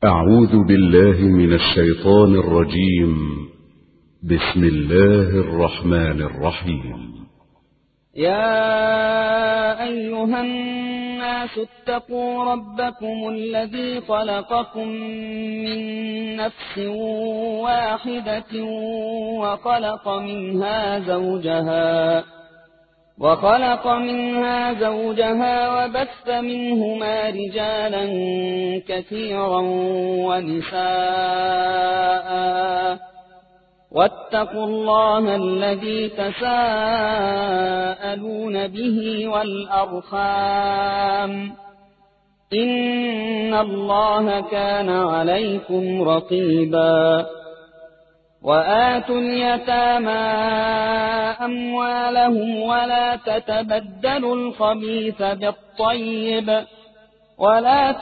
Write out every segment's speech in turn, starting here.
أعوذ بالله من الشيطان الرجيم. بسم الله الرحمن الرحيم. يا أيها الناس اتقوا ربكم الذي خلقكم من نفس واحدة وخلق منها زوجها وبث منهما رجالا كثيرا ونساء، واتقوا الله الذي تساءلون به والأرحام، إن الله كان عليكم رقيبا. وآتوا اليتامى أموالهم ولا تتبدلوا الخبيث بالطيب، ولا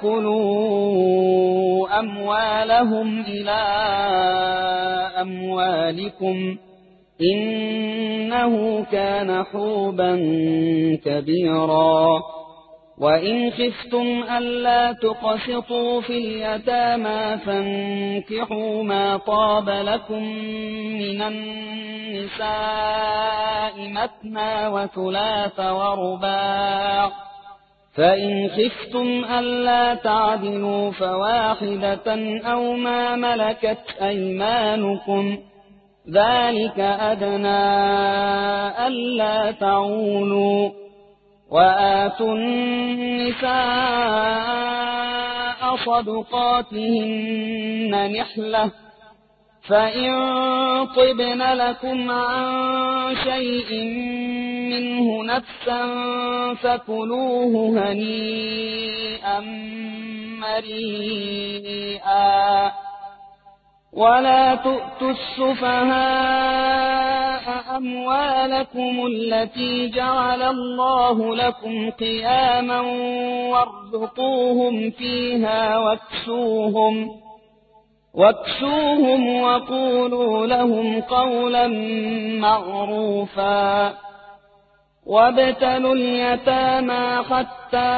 تأكلوا أموالهم إلى أموالكم، إنه كان حوبا كبيرا. وإن خفتم ألا تقسطوا في اليتامى فانكحوا ما طاب لكم من النساء مثنى وثلاث ورباع، فإن خفتم ألا تعدلوا فواحدة أو ما ملكت أيمانكم، ذلك أدنى ألا تعولوا. وآتوا النساء صدقاتهن نحلة، فإن طبن لكم عن شيء منه نفسا فكلوه هنيئا مريئا. ولا تؤتوا السفهاء أموالكم التي جعل الله لكم قياما وارزقوهم فيها واكسوهم وقولوا لهم قولا معروفا. وابتلوا اليتامى حتى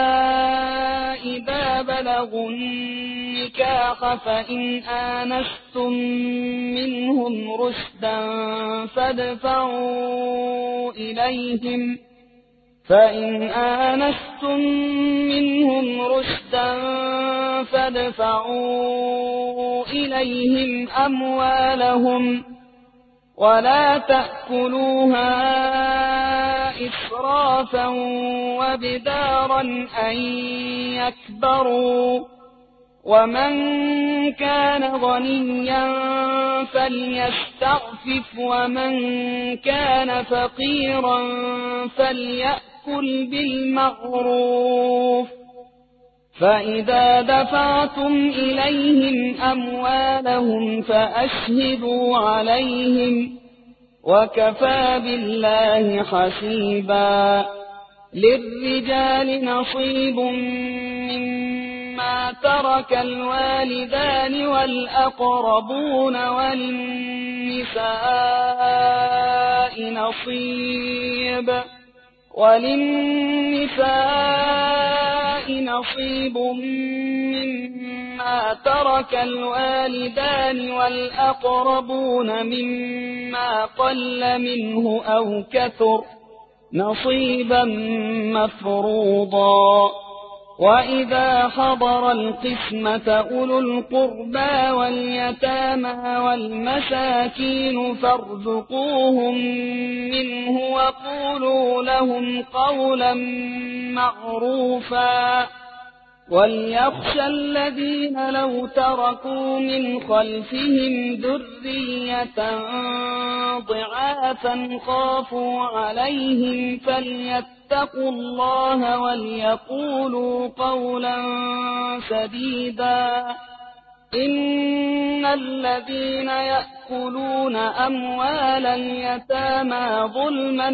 إذا بلغوا النكاح فإن آنستم منهم رشدا فادفعوا إليهم أموالهم، ولا تأكلوها إسرافا وبدارا أن يكبروا. ومن كان غنيا فليستعفف، ومن كان فقيرا فليأكل بالمعروف. فإذا دفعتم إليهم أموالهم فأشهدوا عليهم، وكفى بالله حسيبا. للرجال نصيب مما ترك الوالدان والأقربون، وللنساء نصيب مما ترك الوالدان والأقربون مما قل منه أو كثر، نصيبا مفروضا. وإذا حضر القسمة أولو القربى واليتامى والمساكين فارزقوهم منه وقولوا لهم قولا معروفا. وليخشى الذين لو تركوا من خلفهم ذرية ضعافا خافوا عليهم فليتقوا الله وليقولوا قولا سديدا. إن الذين يأكلون أموال اليتامى ظلما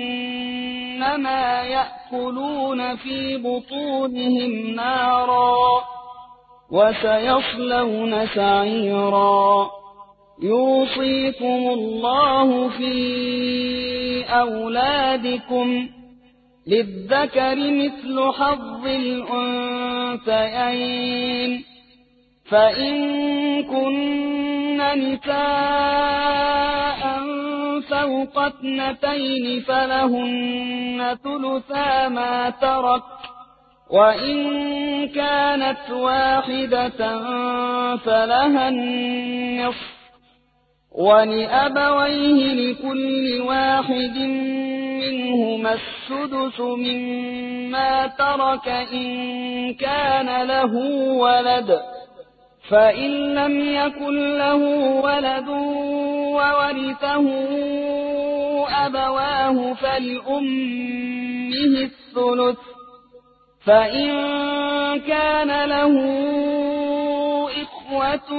إنما يأكلون في بطونهم نارا وسيصلون سعيرا. يوصيكم الله في أولادكم، للذكر مثل حظ الأنثيين، فإن كن نساء فوق 2 فلهن ثلثا ما ترك، وإن كانت واحدة فلها النصف، ولأبويه لكل واحد منهما السدس مما ترك إن كان له ولد، فإن لم يكن له ولد وورثه أبواه فلأمه الثلث، فإن كان له إخوة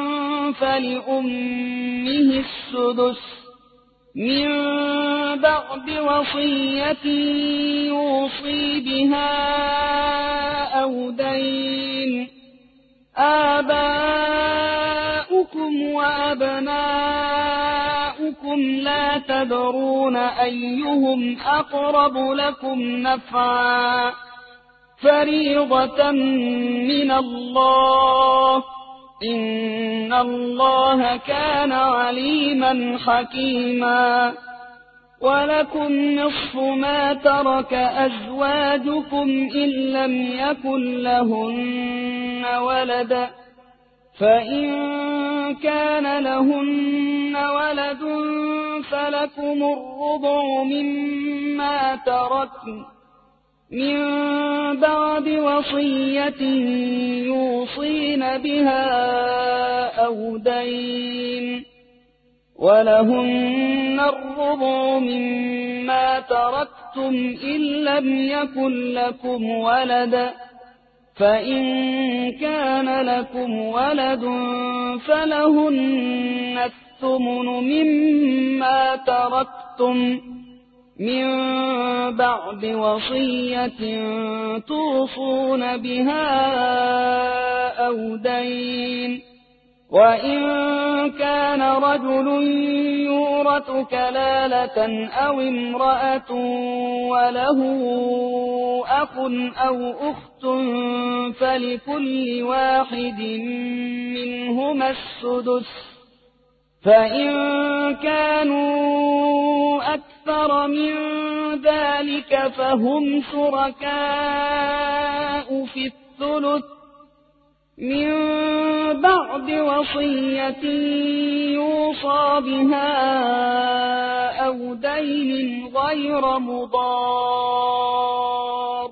فلأمه السدس من بعد وصية يوصي بها أو دين. آباؤكم وأبناؤكم لا تدرون أيهم أقرب لكم نفعا، فريضة من الله، إن الله كان عليما حكيما. ولكم نصف ما ترك أزواجكم إن لم يكن لهن ولد، فإن كان لهن ولد فلكم الربع مما تركن من بعد وصية يوصين بها أو دين، ولهن الربع مما تركتم إن لم يكن لكم ولد، فإن كان لكم ولد فلهن الثمن مما تركتم من بعد وصية توصون بها أو دين. وإن كان رجل يورث كلالة أو امرأة وله أخ أو أخت فلكل واحد منهما السدس، فإن كانوا أكثر من ذلك فهم شركاء في الثلث من بعد وصية يوصى بها أو دين غير مضار،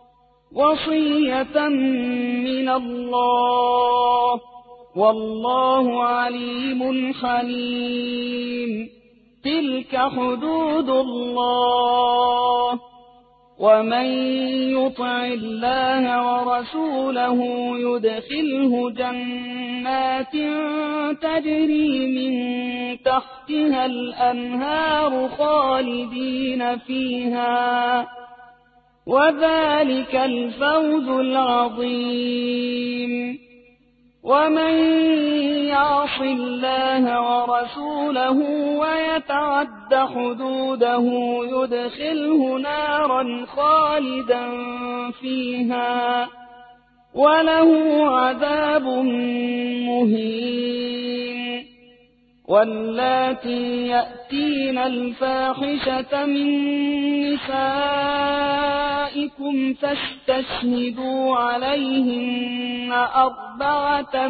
وصية من الله، والله عليم حليم. تلك حدود الله، ومن يطع الله ورسوله يدخله جنات تجري من تحتها الأنهار خالدين فيها، وذلك الفوز العظيم. ومن يعص الله ورسوله ويتعد حدوده يدخله نارا خالدا فيها وله عذاب مهين. واللاتي يأتين الفاحشة من نسائكم فاستشهدوا عليهن 4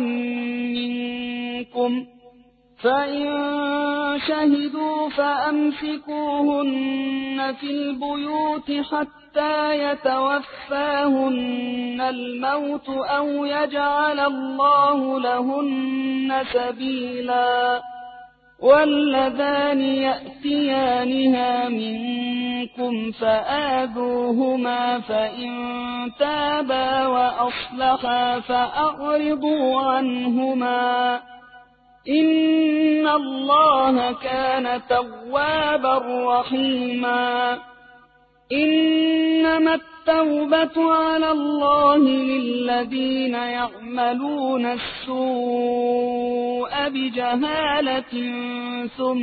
منكم، فإن شهدوا فأمسكوهن في البيوت حتى يتوفاهن الموت أو يجعل الله لهن سبيلا. واللذان يأتيانها منكم فآذوهما، فإن تابا وأصلحا فأعرضوا عنهما، إن الله كان توابا رحيما. إنما التوبة على الله للذين يعملون السوء بجهالة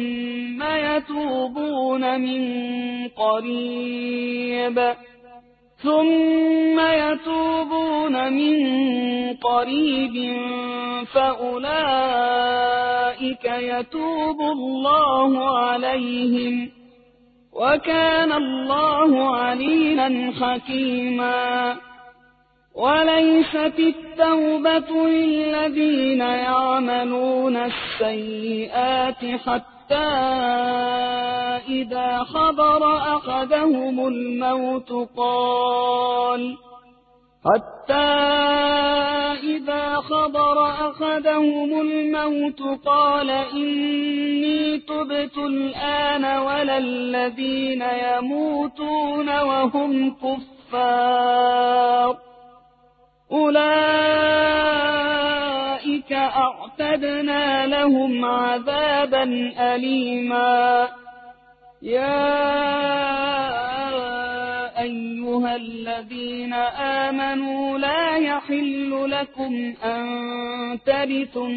ثم يتوبون من قريب ثم يتوبون من قريب فأولئك يتوب الله عليهم وكان الله عليما حكيما وليست التوبة للذين يعملون السيئات حتى إذا حضر أحدهم الموت قال إني تبت الآن ولا الذين يموتون وهم كفار أولئك أعتدنا لهم عذابا أليما يا أيها الذين آمنوا لا يحل لكم أن ترثوا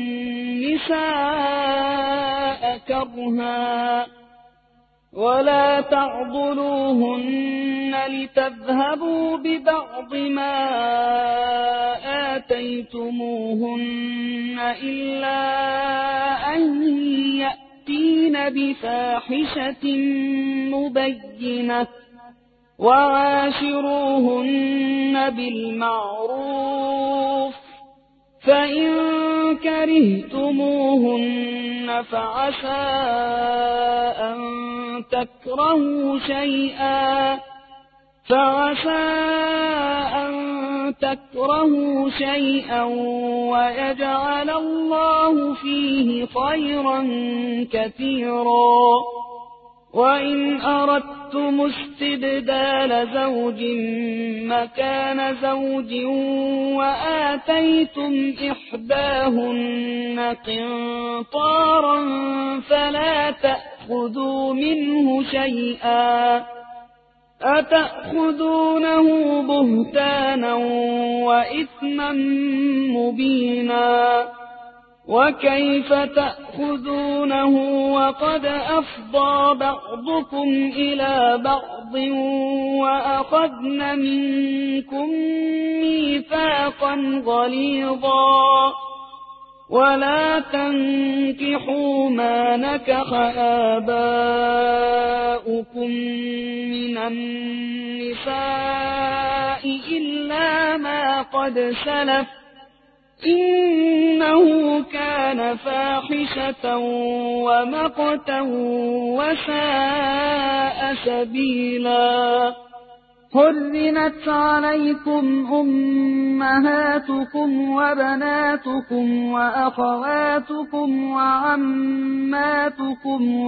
النساء كرها ولا تعضلوهن لتذهبوا ببعض ما آتيتموهن إلا أن يأتين بفاحشة مبينة وعاشروهن بالمعروف فإن كرهتموهن فعسى أن تكرهوا شيئا ويجعل الله فيه خيرا كثيرا وإن أردتم استبدال زوج مكان زوج وآتيتم إحداهن قنطارا فلا تأخذوا منه شيئا أتأخذونه بهتانا وإثما مبينا وكيف تأخذونه وقد أفضى بعضكم إلى بعض وأخذن منكم ميثاقا غليظا ولا تنكحوا ما نكح آباؤكم من النساء إلا ما قد سلف إنه كان فاحشة ومقتا وساء سبيلا حرمت عليكم أمهاتكم وبناتكم وأخواتكم وعماتكم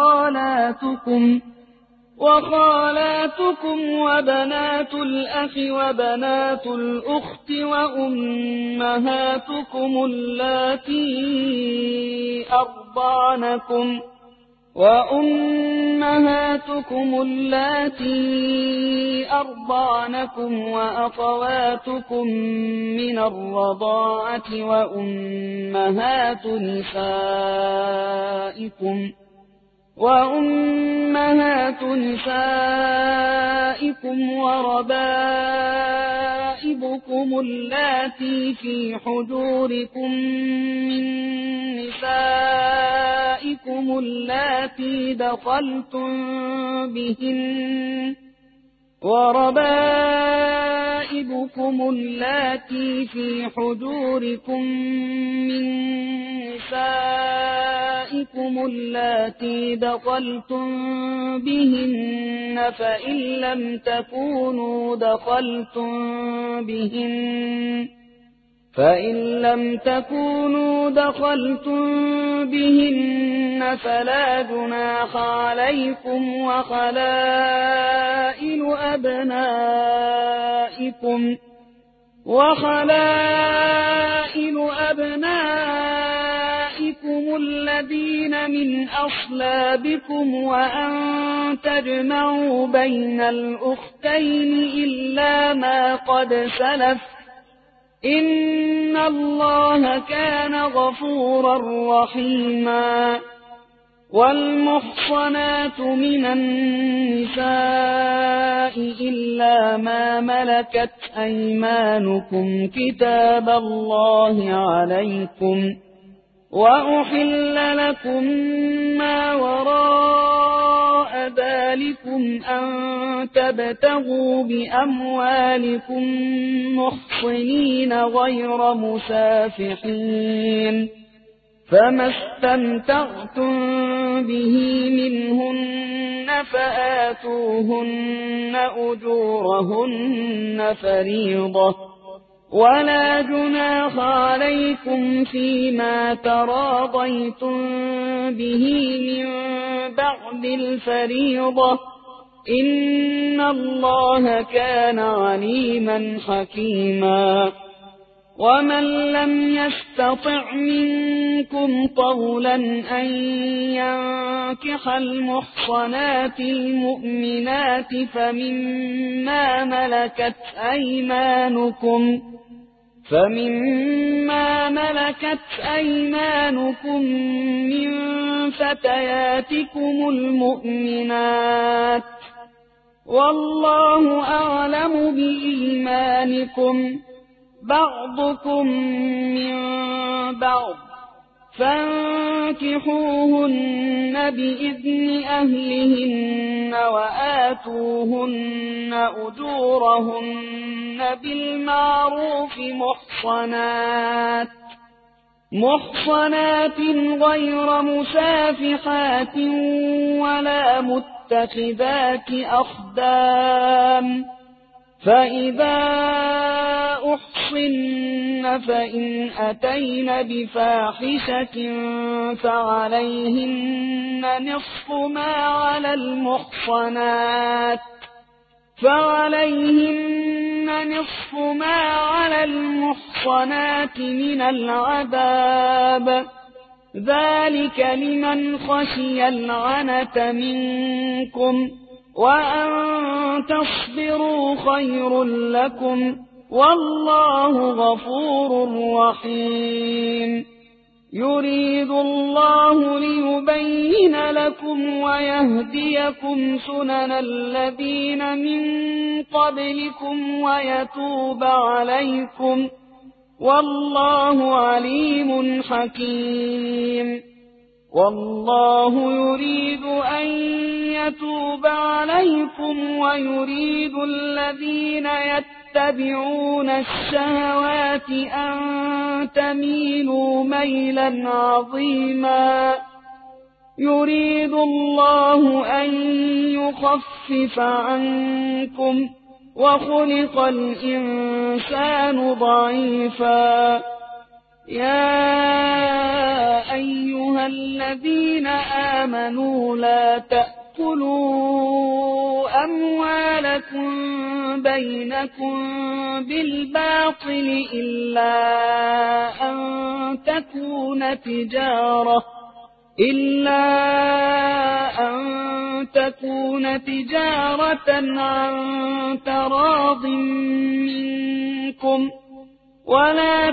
وخالاتكم وبنات الأخ وبنات الأخت وأمهاتكم اللاتي أرضعنكم وأخواتكم من الرضاعة وأمهات نسائكم وربائبكم اللاتي في حجوركم من نسائكم اللاتي دخلتم بهن فإن لم تكونوا دخلتم بهن فلا جناح عليكم وخلائل أبنائكم الذين من أصلابكم وأن تجمعوا بين الأختين إلا ما قد سلف إن الله كان غفورا رحيما والمحصنات من النساء إلا ما ملكت أيمانكم كتاب الله عليكم، وأحل لكم ما وراء ذلكم أن تبتغوا بأموالكم محصنين غير مسافحين، فما استمتعتم به منهن فآتوهن أجورهن فريضة، ولا جناح عليكم فيما تراضيتم به من بعد الفريضة، إن الله كان عليما حكيما. ومن لم يستطع منكم طولا أن ينكح المحصنات المؤمنات فمما ملكت أيمانكم من فتياتكم المؤمنات، والله أعلم بإيمانكم، بعضكم من بعض، فانكحوهن بإذن أهلهن وآتوهن أجورهن بالمعروف محصنات غير مسافحات ولا متخذات أخدان، فإذا أحصن فإن أتين بفاحشة فعليهن نصف ما على المحصنات من العذاب، ذلك لمن خشي العنة منكم، وأن تصبروا خير لكم، والله غفور رحيم. يريد الله ليبين لكم ويهديكم سنن الذين من قبلكم ويتوب عليكم، والله عليم حكيم. والله يريد أن يتوب عليكم ويريد الذين يتبعون الشهوات أن تميلوا ميلا عظيما. يريد الله أن يخفف عنكم، وخلق الإنسان ضعيفا. يا أيها الذين آمنوا لا تأكلوا أموالكم بينكم بالباطل إلا أن تكون تجارة عن تراض منكم، ولا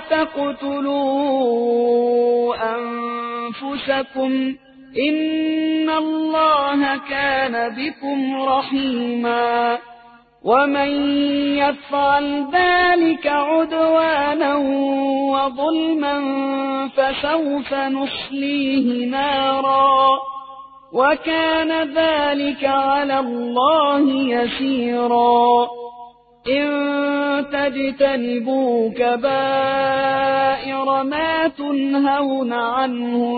تقتلوا أنفسكم، إن الله كان بكم رحيما. ومن يفعل ذلك عدوانا وظلما فسوف نصليه نارا، وكان ذلك على الله يسيرا. إن تجتنبوا كبائر ما تنهون عنه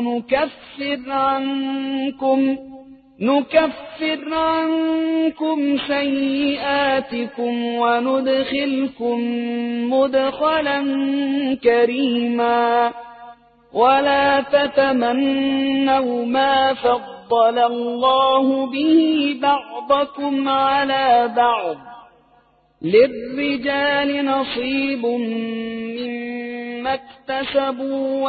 نكفر عنكم سيئاتكم وندخلكم مدخلا كريما. ولا تتمنوا ما فضل الله به بعضكم على بعض، للرجال نصيب مما اكتسبوا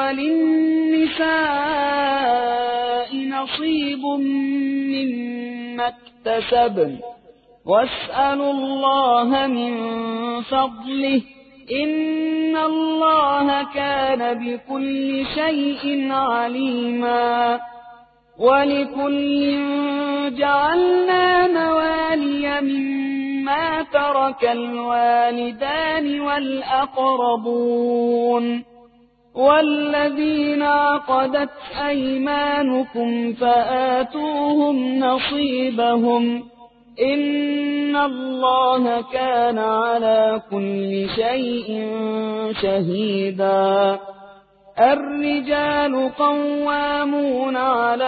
وللنساء نصيب مما اكتسبن، واسألوا الله من فضله، إن الله كان بكل شيء عليما. ولكل جعلنا موالي مما ترك الوالدان والأقربون والذين عقدت أيمانكم فآتوهم نصيبهم إن الله كان على كل شيء شهيدا. الرجال قوامون على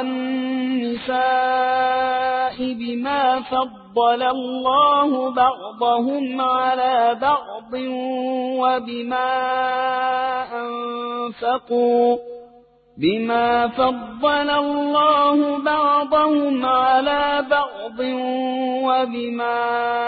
النساء بما فضل الله بعضهم على بعض بما فضل الله بعضهم على بعض وبما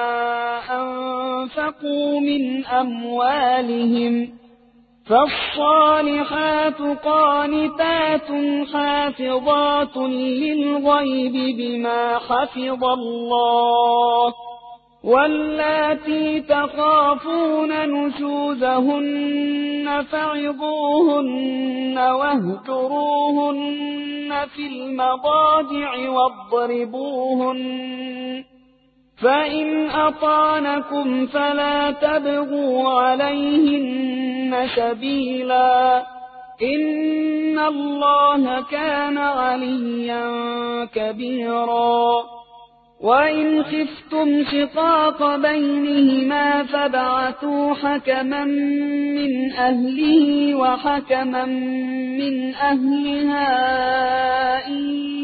أنفقوا من أموالهم فالصالحات قانتات حافظات للغيب بما حفظ الله واللاتي تخافون نشوزهن فعظوهن واهجروهن في المضاجع واضربوهن فإن أطعنكم فلا تبغوا عليهن سبيلا إن الله كان عليا كبيرا. وإن خفتم شقاق بينهما فابعثوا حكما من أهله وحكما من أهلها إن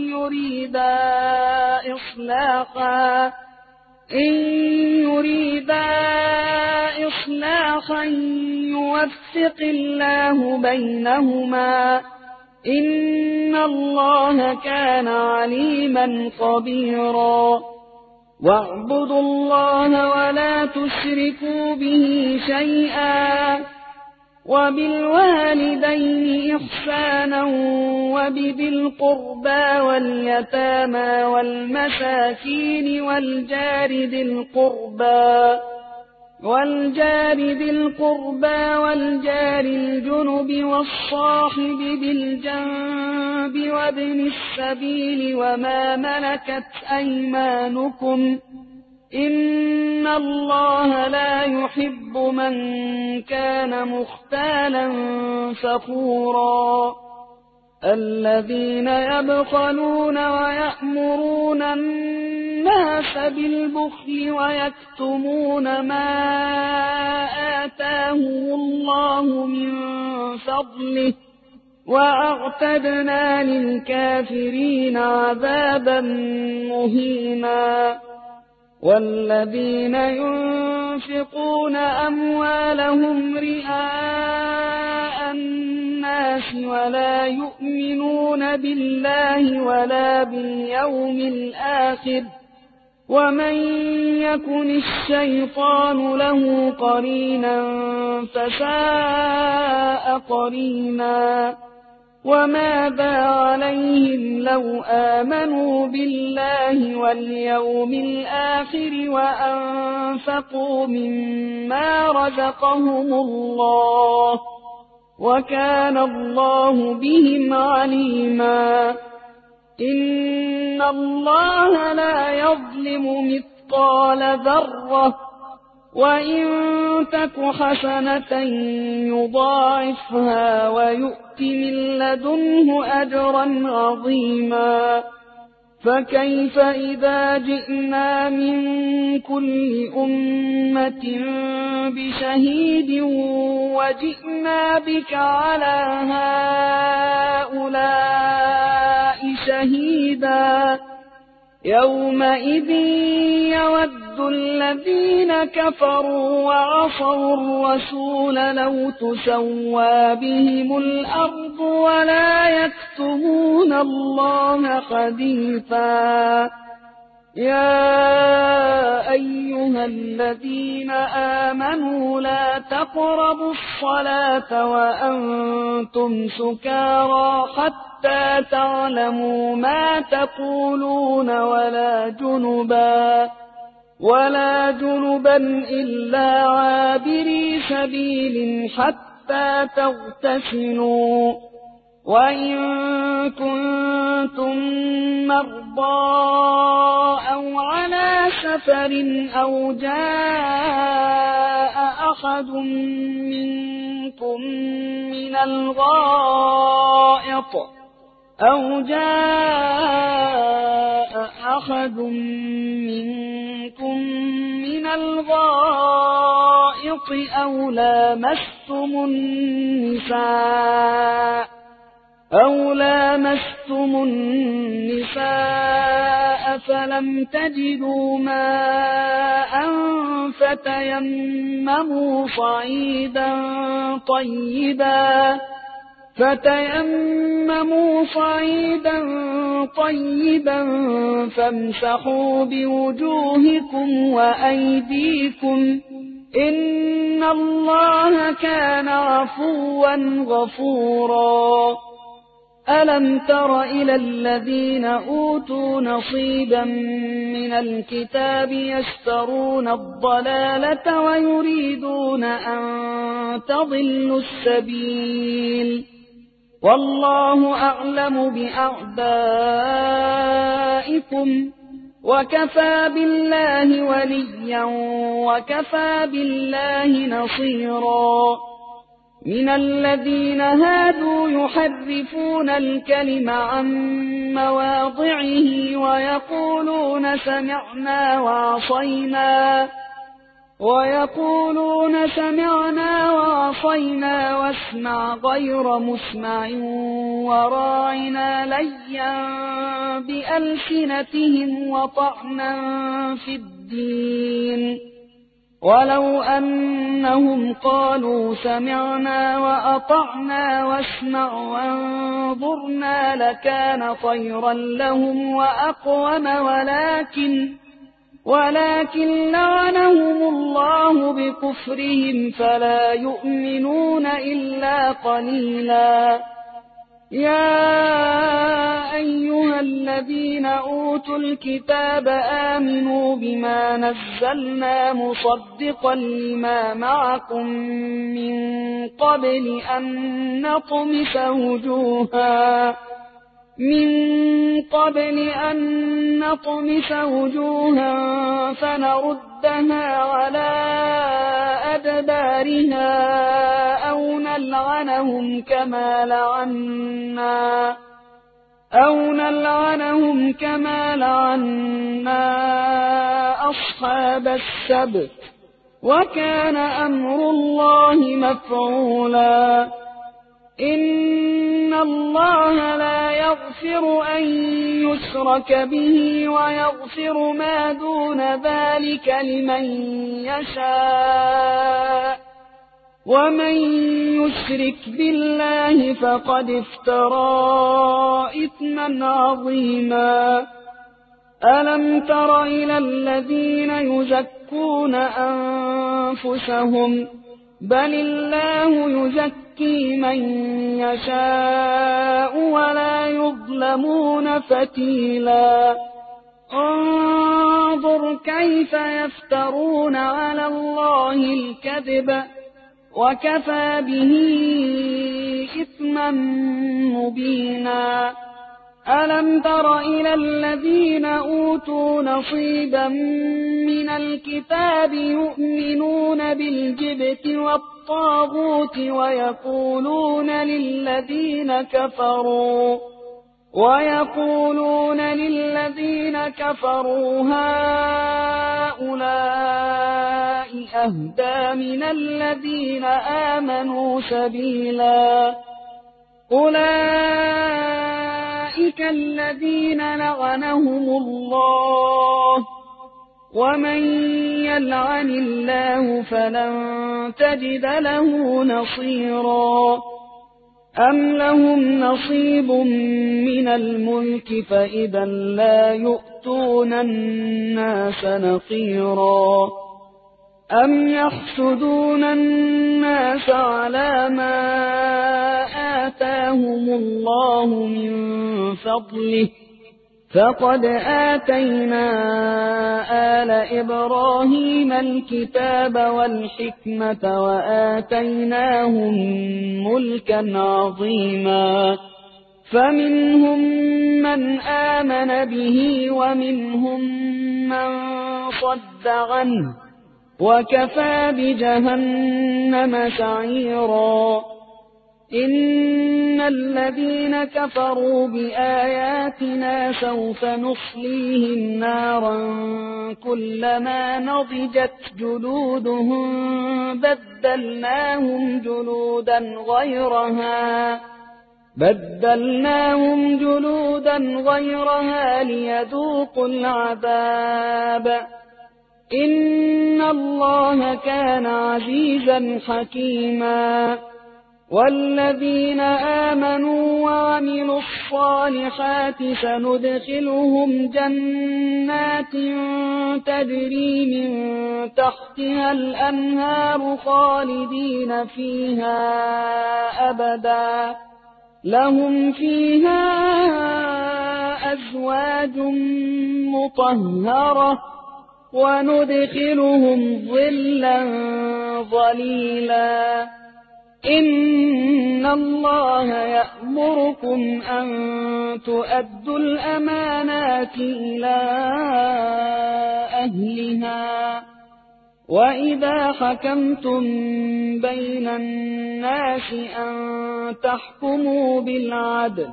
يريدا إصلاحا يوفق الله بينهما إن الله كان عليما خبيرا. واعبدوا الله ولا تشركوا به شيئا وبالوالدين إحسانا وبذي القربى واليتامى والمساكين والجار ذي القربى والجار الجنب والصاحب بالجنب وابن السبيل وما ملكت أيمانكم إن الله لا يحب من كان مختالا فخورا. الذين يبخلون ويأمرون الناس بالبخل ويكتمون ما آتاهم الله من فضله وأعتدنا للكافرين عذابا مهينا. والذين ينفقون أموالهم رئاء الناس ولا يؤمنون بالله ولا باليوم الآخر ومن يكن الشيطان له قرينا فساء قرينا. وماذا عليهم لو آمنوا بالله واليوم الآخر وأنفقوا مما رزقهم الله وكان الله بهم عليما. إن الله لا يظلم مثقال ذرة وإن تك حسنة يضاعفها ويؤت من لدنه أجرا عظيما. فكيف إذا جئنا من كل أمة بشهيد وجئنا بك على هؤلاء شهيدا يومئذ يود الذين كفروا وعصوا الرسول لو تسوى بهم الأرض ولا يكتمون الله حديثا. يا أيها الذين آمنوا لا تقربوا الصلاة وأنتم سكارى حتى تعلموا ما تقولون ولا جنبا إلا عابري سبيل حتى تغتسلوا وإن كنتم مرضى أو على سفر أو جاء أحد منكم من الغائط أو لامستم النساء فلم تجدوا ماء فتيمموا صعيدا طيبا فامسحوا بوجوهكم وأيديكم إن الله كان عفوا غفورا. ألم تر إلى الذين أوتوا نصيبا من الكتاب يشترون الضلالة ويريدون أن تضلوا السبيل والله أعلم بأعدائكم وكفى بالله وليا وكفى بالله نصيرا. من الذين هادوا يحرفون الكلم عن مواضعه ويقولون سمعنا وعصينا واسمع غير مسمع وراعنا ليا بألسنتهم وطعنا في الدين ولو أنهم قالوا سمعنا وأطعنا واسمع وانظرنا لكان خيرا لهم وأقوم ولكن لعنهم الله بكفرهم فلا يؤمنون إلا قليلا. يا أيها الذين أوتوا الكتاب آمنوا بما نزلنا مصدقا لما معكم من قبل أن نطمس وجوها فنردها على أدبارها أو نلعنهم كما لعنا أصحاب السبت وكان أمر الله مفعولا. إن الله لا يغفر أن يشرك به ويغفر ما دون ذلك لمن يشاء ومن يشرك بالله فقد افترى إثما عظيما. ألم تر إلى الذين يزكون أنفسهم بل الله يزكي من يشاء ولا يظلمون فتيلا. انظر كيف يفترون على الله الكذب وكفى به إثما مبينا. ألم تر إلى الذين أوتوا نصيبا من الكتاب يؤمنون بالجبت والطاغوت ويقولون للذين كفروا هؤلاء أهدى من الذين آمنوا سبيلا. أولئك الذين لعنهم الله ومن يلعن الله فلن تجد له نصيرا. أم لهم نصيب من الملك فإذا لا يؤتون الناس نقيرا. أم يحسدون الناس على ما آتاهم الله من فضله فقد آتينا آل إبراهيم الكتاب والحكمة وآتيناهم ملكا عظيما. فمنهم من آمن به ومنهم من صد عنه وكفى بجهنم سعيرا إن الذين كفروا بآياتنا سوف نصليهم نارا كلما نضجت جلودهم بدلناهم جلودا غيرها ليذوقوا العذاب إن الله كان عزيزا حكيما والذين آمنوا وعملوا الصالحات سندخلهم جنات تجري من تحتها الأنهار خالدين فيها أبدا لهم فيها أزواج مطهرة وندخلهم ظلا ظليلا إن الله يأمركم أن تؤدوا الأمانات إلى أهلها وإذا حكمتم بين الناس أن تحكموا بالعدل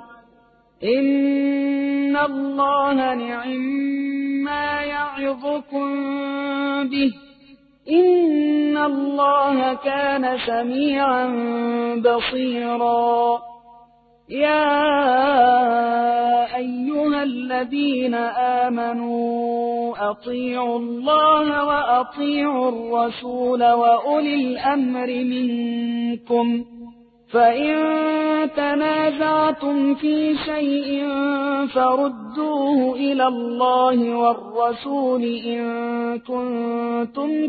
إن الله نعما يعظكم به إن الله كان سميعا بصيرا يا أيها الذين آمنوا أطيعوا الله وأطيعوا الرسول وأولي الأمر منكم فإن تنازعتم في شيء فردوه إلى الله والرسول إن كنتم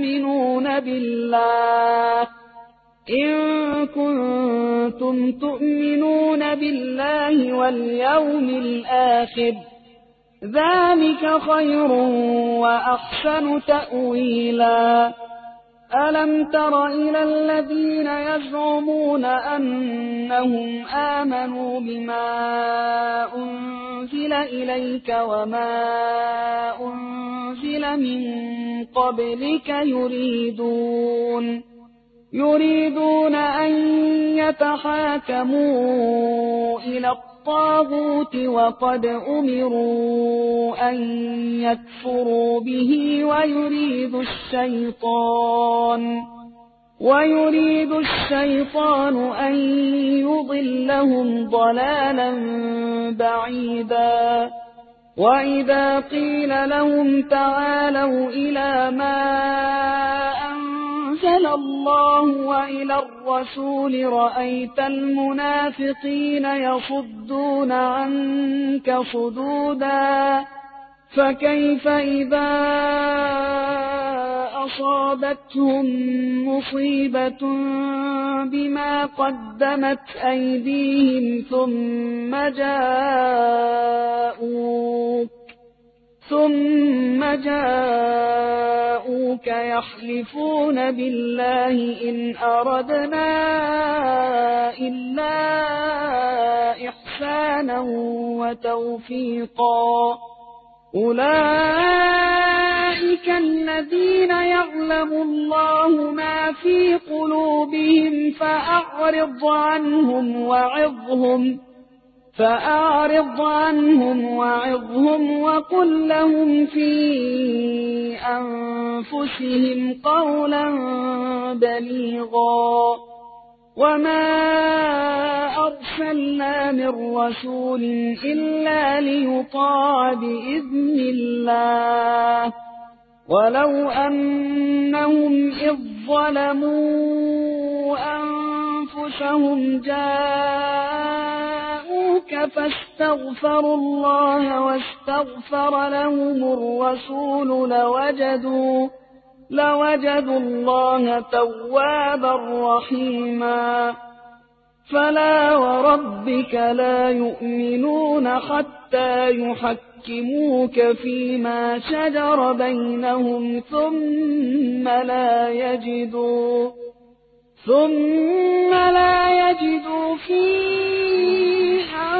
تؤمنون بالله واليوم الآخر ذلك خير وأحسن تأويلا ألم تر إلى الذين يزعمون أنهم آمنوا بما أنزل إليك وما أنزل من قبلك يريدون أن يتحاكموا إلى الطاغوت وقد أمروا أن يكفروا به ويريد الشيطان أن يضلهم ضلالا بعيدا وإذا قيل لهم تعالوا إلى ما أنزل الله وإلى الرسول رأيت المنافقين يصدون عنك صدودا فكيف إذا أصابتهم مصيبة بما قدمت أيديهم ثم جاءوك يحلفون بالله إن أردنا إلا إحسانا وتوفيقا أولئك الذين يعلم الله ما في قلوبهم فأعرض عنهم وعظهم وقل لهم في أنفسهم قولا بليغا وما أرسلنا من رسول إلا ليطاع بإذن الله ولو أنهم إذ ظلموا أنفسهم جاءوك فاستغفروا الله واستغفر لهم الرسول لوجدوا الله توابا رحيما فلا وربك لا يؤمنون حتى يحكموك فيما شجر بينهم ثم لا يجدوا في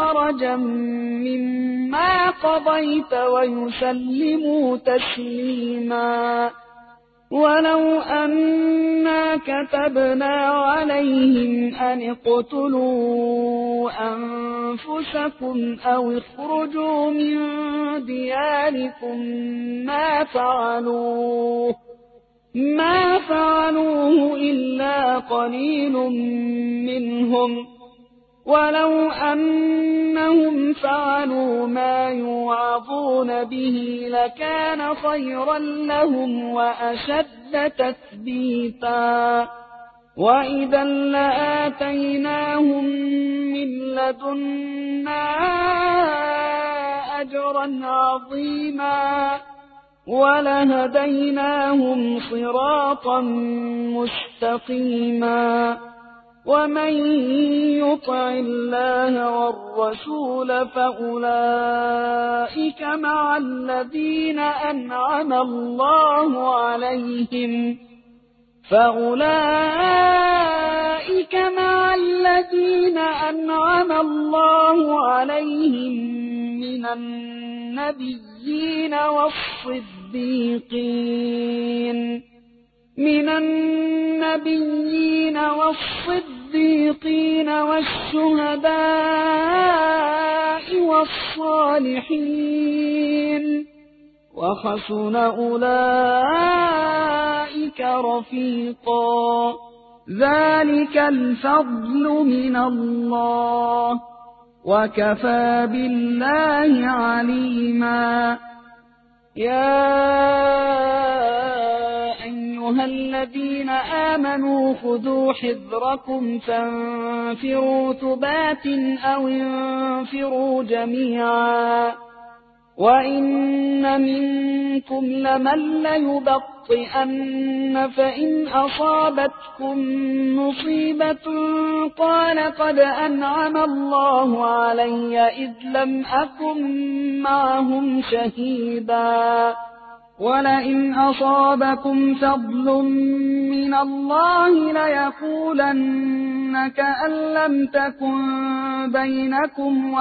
حرجا مما قضيت ويسلموا تسليما. ولو أنا كتبنا عليهم أن اقتلوا أنفسكم أو اخرجوا من دياركم ما فعلوه إلا قليل منهم، ولو أنهم فعلوا ما يوعظون به لكان خيرا لهم وأشد تثبيتا، وإذا لآتيناهم من لدنا أجرا عظيما ولهديناهم صراطا مستقيما. ومن يطع الله والرسول فأولئك مع الذين أنعم الله عليهم من النبيين والصديقين والشهداء والصالحين، وحسن أولئك رفيقا. ذلك الفضل من الله وكفى بالله عليما. يا أيها الذين آمنوا خذوا حذركم فانفروا ثبات أو انفروا جميعا. وإن منكم لمن ليبطئن فإن أصابتكم مصيبة قال قد أنعم الله علي إذ لم أكن معهم شهيدا، ولئن أصابكم فضل من الله ليقولن كأن لم تكن بينكم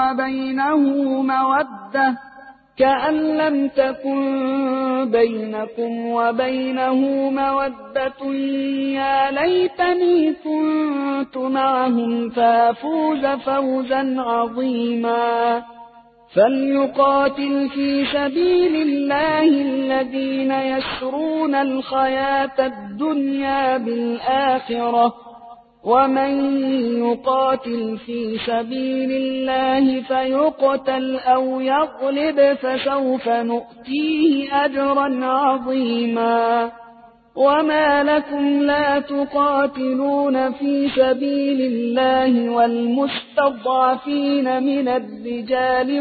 وبينه مودة يا ليتني كنت معهم فافوز فوزا عظيما. فليقاتل في سبيل الله الذين يشرون الحياة الدنيا بالآخرة، ومن يقاتل في سبيل الله فيقتل أو يغلب فسوف نؤتيه أجرا عظيما. وما لكم لا تقاتلون في سبيل الله والمستضعفين من الرجال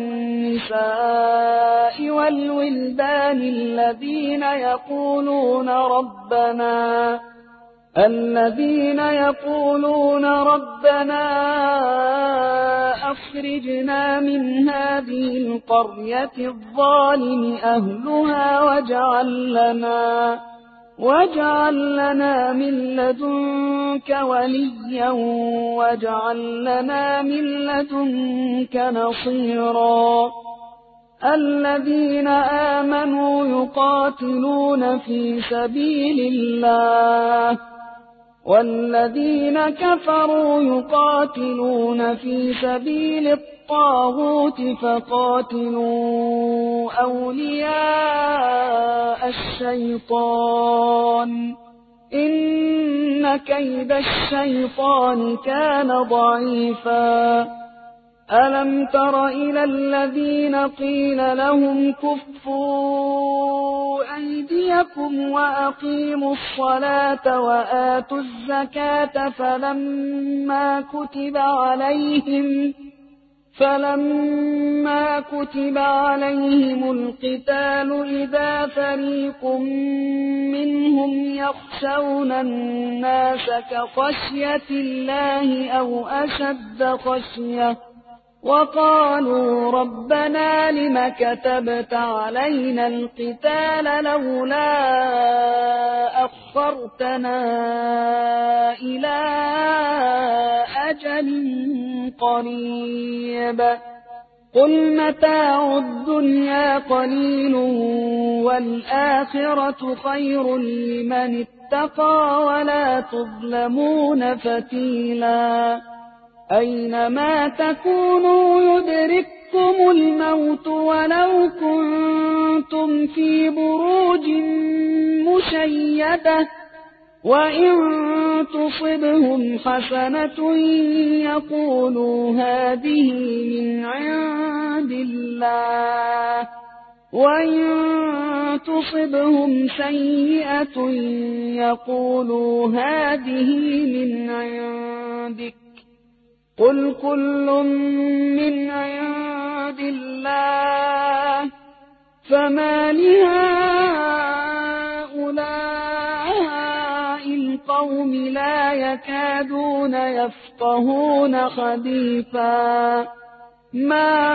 والنساء والولدان الذين يقولون ربنا أخرجنا من هذه القرية الظالم أهلها واجعل لنا من لدنك وليا واجعل لنا من لدنك نصيرا. الذين آمنوا يقاتلون في سبيل الله والذين كفروا يقاتلون في سبيل الطاغوت فقاتلوا أولياء الشيطان إن كيد الشيطان كان ضعيفا. ألم تر إلى الذين قيل لهم كفوا أيديكم وأقيموا الصلاة وآتوا الزكاة فلما كتب عليهم القتال إذا فريق منهم يخشون الناس كخشية الله أو أشد خشية وقالوا ربنا لم كتبت علينا القتال لولا أخرتنا إلى أجل قريب قل متاع الدنيا قليل والآخرة خير لمن اتقى ولا تظلمون فتيلا أينما تكونوا يدرككم الموت ولو كنتم في بروج مشيدة وإن تصبهم حسنة يقولوا هذه من عند الله وإن تصبهم سيئة يقولوا هذه من عندك قل كل من عند الله فما لهؤلاء القوم لا يكادون يفقهون حديثا ما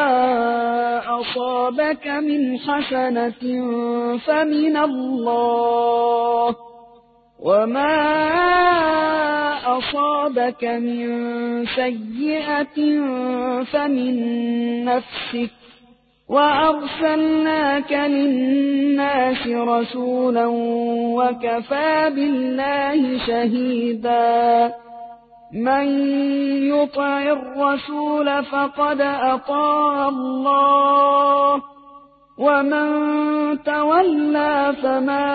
أصابك من حسنة فمن الله وما أصابك من سيئة فمن نفسك وأرسلناك للناس رسولا وكفى بالله شهيدا من يطع الرسول فقد أطاع الله ومن تولى فما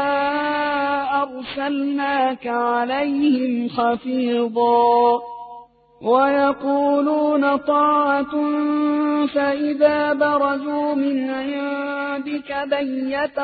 أرسلناك عليهم حفيظا ويقولون طاعة فإذا برزوا من عندك بيت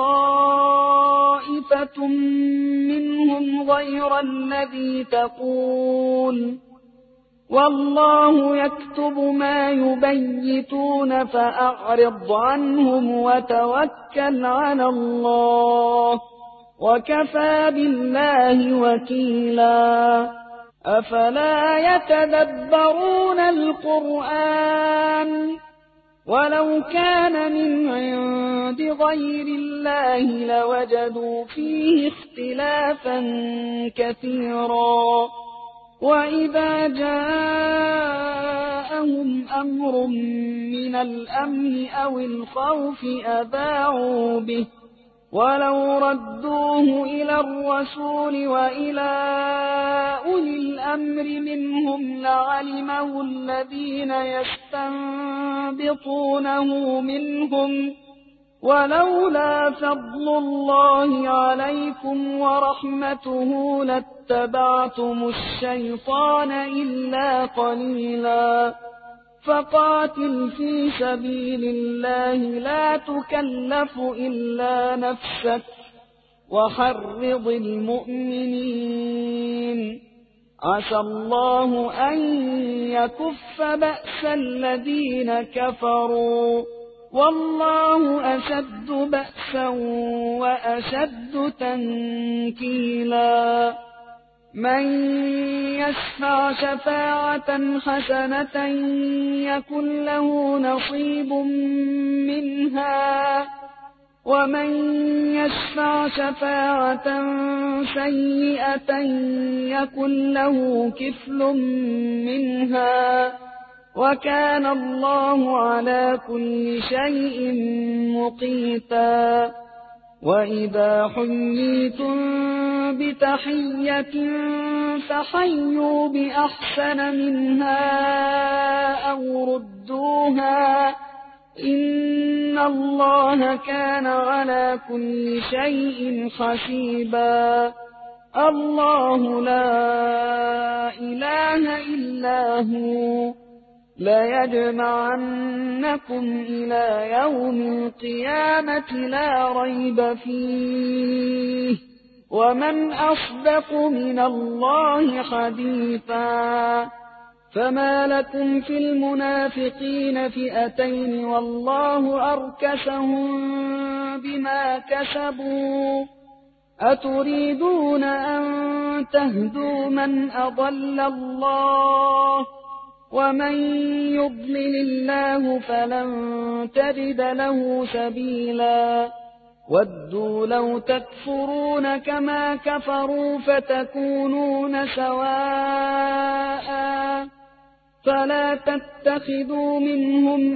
طائفة منهم غير الذي تقول والله يكتب ما يبيتون فأعرض عنهم وتوكل على الله وكفى بالله وكيلا أفلا يتدبرون القرآن ولو كان من عند غير الله لوجدوا فيه اختلافا كثيرا وإذا جاءهم أمر من الأمن أو الخوف أذاعوا به ولو ردوه إلى الرسول وإلى أولي الأمر منهم لعلمه الذين يستنبطونه منهم ولولا فضل الله عليكم ورحمته لاتبعتم الشيطان إلا قليلا فقاتل في سبيل الله لا تكلف إلا نفسك وحرض المؤمنين عسى الله أن يكف بأس الذين كفروا والله أشد بأسا وأشد تنكيلا من يشفع شفاعة حسنة يكن له نصيب منها ومن يشفع شفاعة سيئة يكن له كفل منها وكان الله على كل شيء مقيتا وإذا حييتم بتحية فحيوا بأحسن منها أو ردوها إن الله كان على كل شيء حسيبا الله لا إله إلا هو ليجمعنكم إلى يوم القيامة لا ريب فيه ومن أصدق من الله حديثا فما لكم في المنافقين فئتين والله أركسهم بما كسبوا أتريدون أن تهدوا من أضل الله ومن يضلل الله فلن تجد له سبيلا ودوا لو تكفرون كما كفروا فتكونون سواء فلا تتخذوا منهم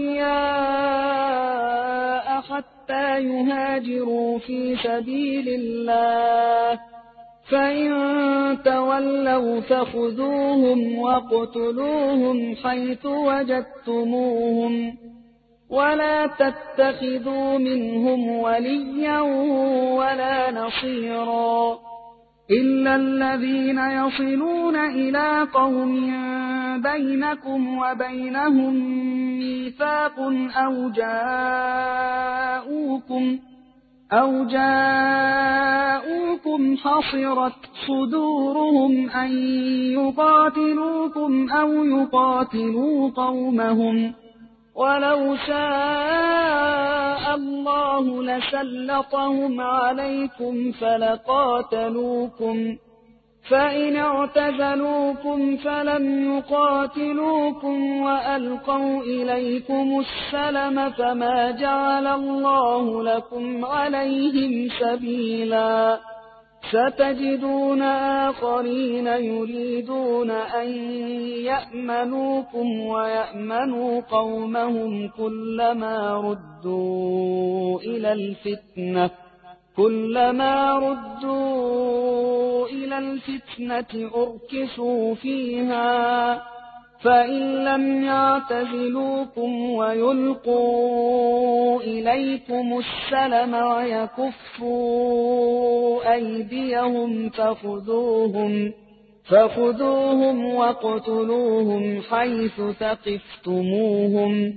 أولياء حتى يهاجروا في سبيل الله، فإن تولوا فخذوهم واقتلوهم حيث وجدتموهم، ولا تتخذوا منهم وليا ولا نصيرا إلا الذين يصلون إلى قوم بينكم وبينهم ميثاق أو جاءوكم حصرت صدورهم أن يقاتلوكم أو يقاتلوا قومهم، ولو شاء الله لسلطهم عليكم فلقاتلوكم، فإن اعتزلوكم فلم يقاتلوكم وألقوا إليكم السلم فما جعل الله لكم عليهم سبيلا. ستجدون آخرين يريدون أن يأمنوكم ويأمنوا قومهم كلما ردوا إلى الفتنة أركسوا فيها، فإن لم يعتزلوكم ويلقوا إليكم السلم ويكفوا أيديهم فخذوهم واقتلوهم حيث ثقفتموهم،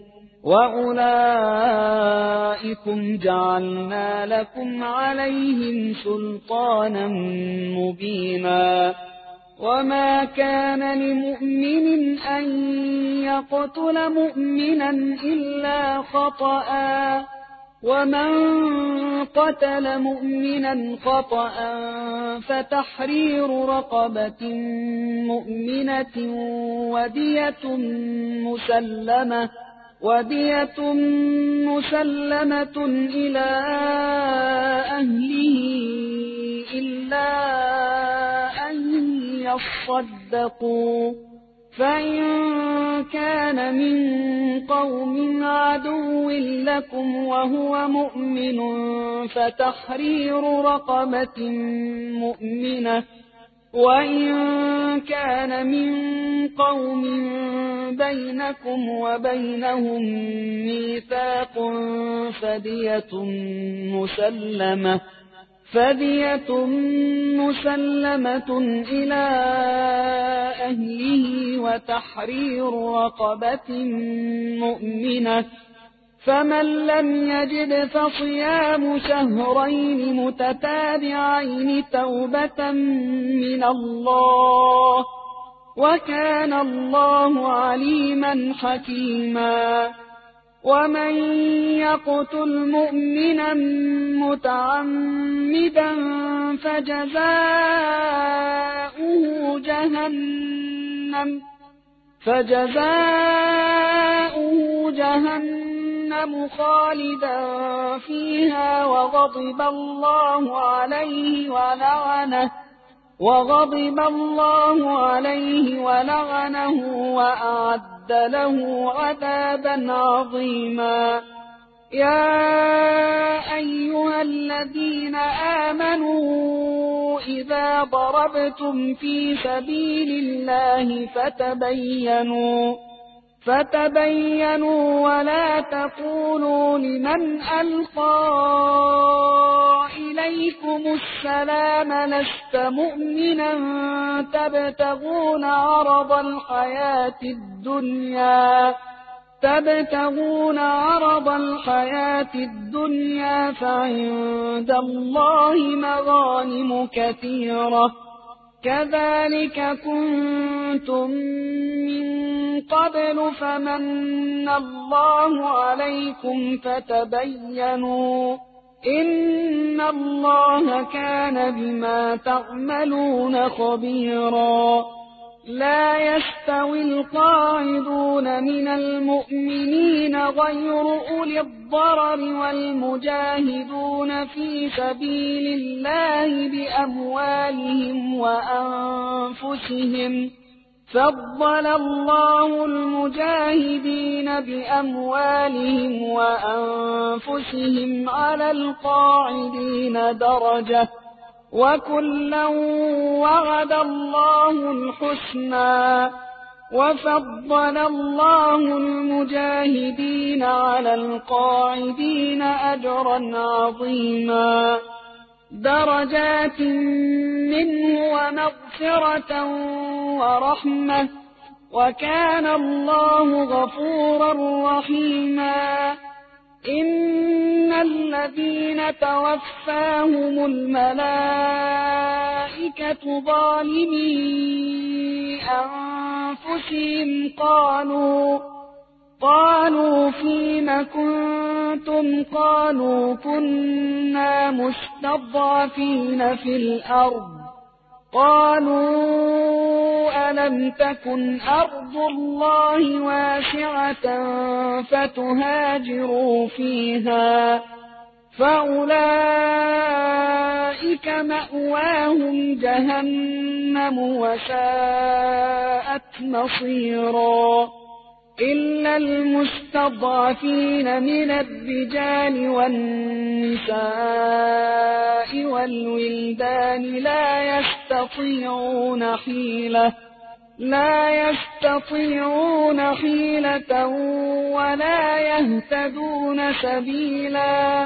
وأولئكم جعلنا لكم عليهم سلطانا مبينا. وما كان لمؤمن أن يقتل مؤمنا إلا خطأ، ومن قتل مؤمنا خطأ فتحرير رقبة مؤمنة ودية مسلمة إلى أهله إلا أن يصدقوا، فإن كان من قوم عدو لكم وهو مؤمن فتحرير رقبة مؤمنة، وإن كان من قوم بينكم وبينهم ميثاق فدية مسلمة إلى أهله وتحرير رقبة مؤمنة، فمن لم يجد فصيام شهرين متتابعين توبة من الله، وكان الله عليما حكيما. ومن يقتل مؤمنا متعمدا فجزاؤه جهنم خالدا فيها وغضب الله عليه ولعنه وأعد له عذابا عظيما. يا أيها الذين آمنوا إذا ضربتم في سبيل الله فتبينوا ولا تقولوا لمن ألقى إليكم السلام لست مؤمنا تبتغون عرض الحياة الدنيا فعند الله مغانم كثيرة، كذلك كنتم من قبل فمن الله عليكم فتبينوا إن الله كان بما تعملون خبيرا. لا يستوي القاعدون من المؤمنين غير أولي الضرر والمجاهدون في سبيل الله بأموالهم وأنفسهم فضل الله المجاهدين بأموالهم وأنفسهم على القاعدين درجة وكلا وعد الله الحسنى وفضل الله المجاهدين على القاعدين أجرا عظيما درجات منه ومغفرة ورحمة وكان الله غفورا رحيما إن الذين توفاهم الملائكة ظالمي أنفسهم قالوا فيم كنتم قالوا كنا مستضعفين في الأرض قالوا ألم تكن أرض الله واسعة فتهاجروا فيها فأولئك مأواهم جهنم وساءت مصيرا إلا المستضعفين من الرجال والنساء والولدان لا يستطيعون حيلة ولا يهتدون سبيلا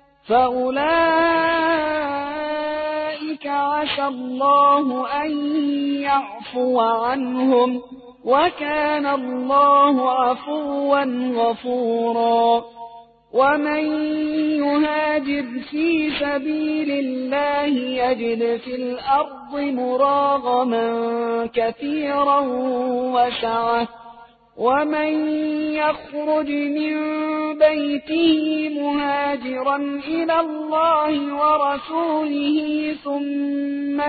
فأولئك عسى الله أن يعفو عنهم وكان الله عفوا غفورا ومن يهاجر في سبيل الله يجد في الأرض مراغما كثيرا وسعة ومن يخرج من بيته مهاجرا إلى الله ورسوله ثم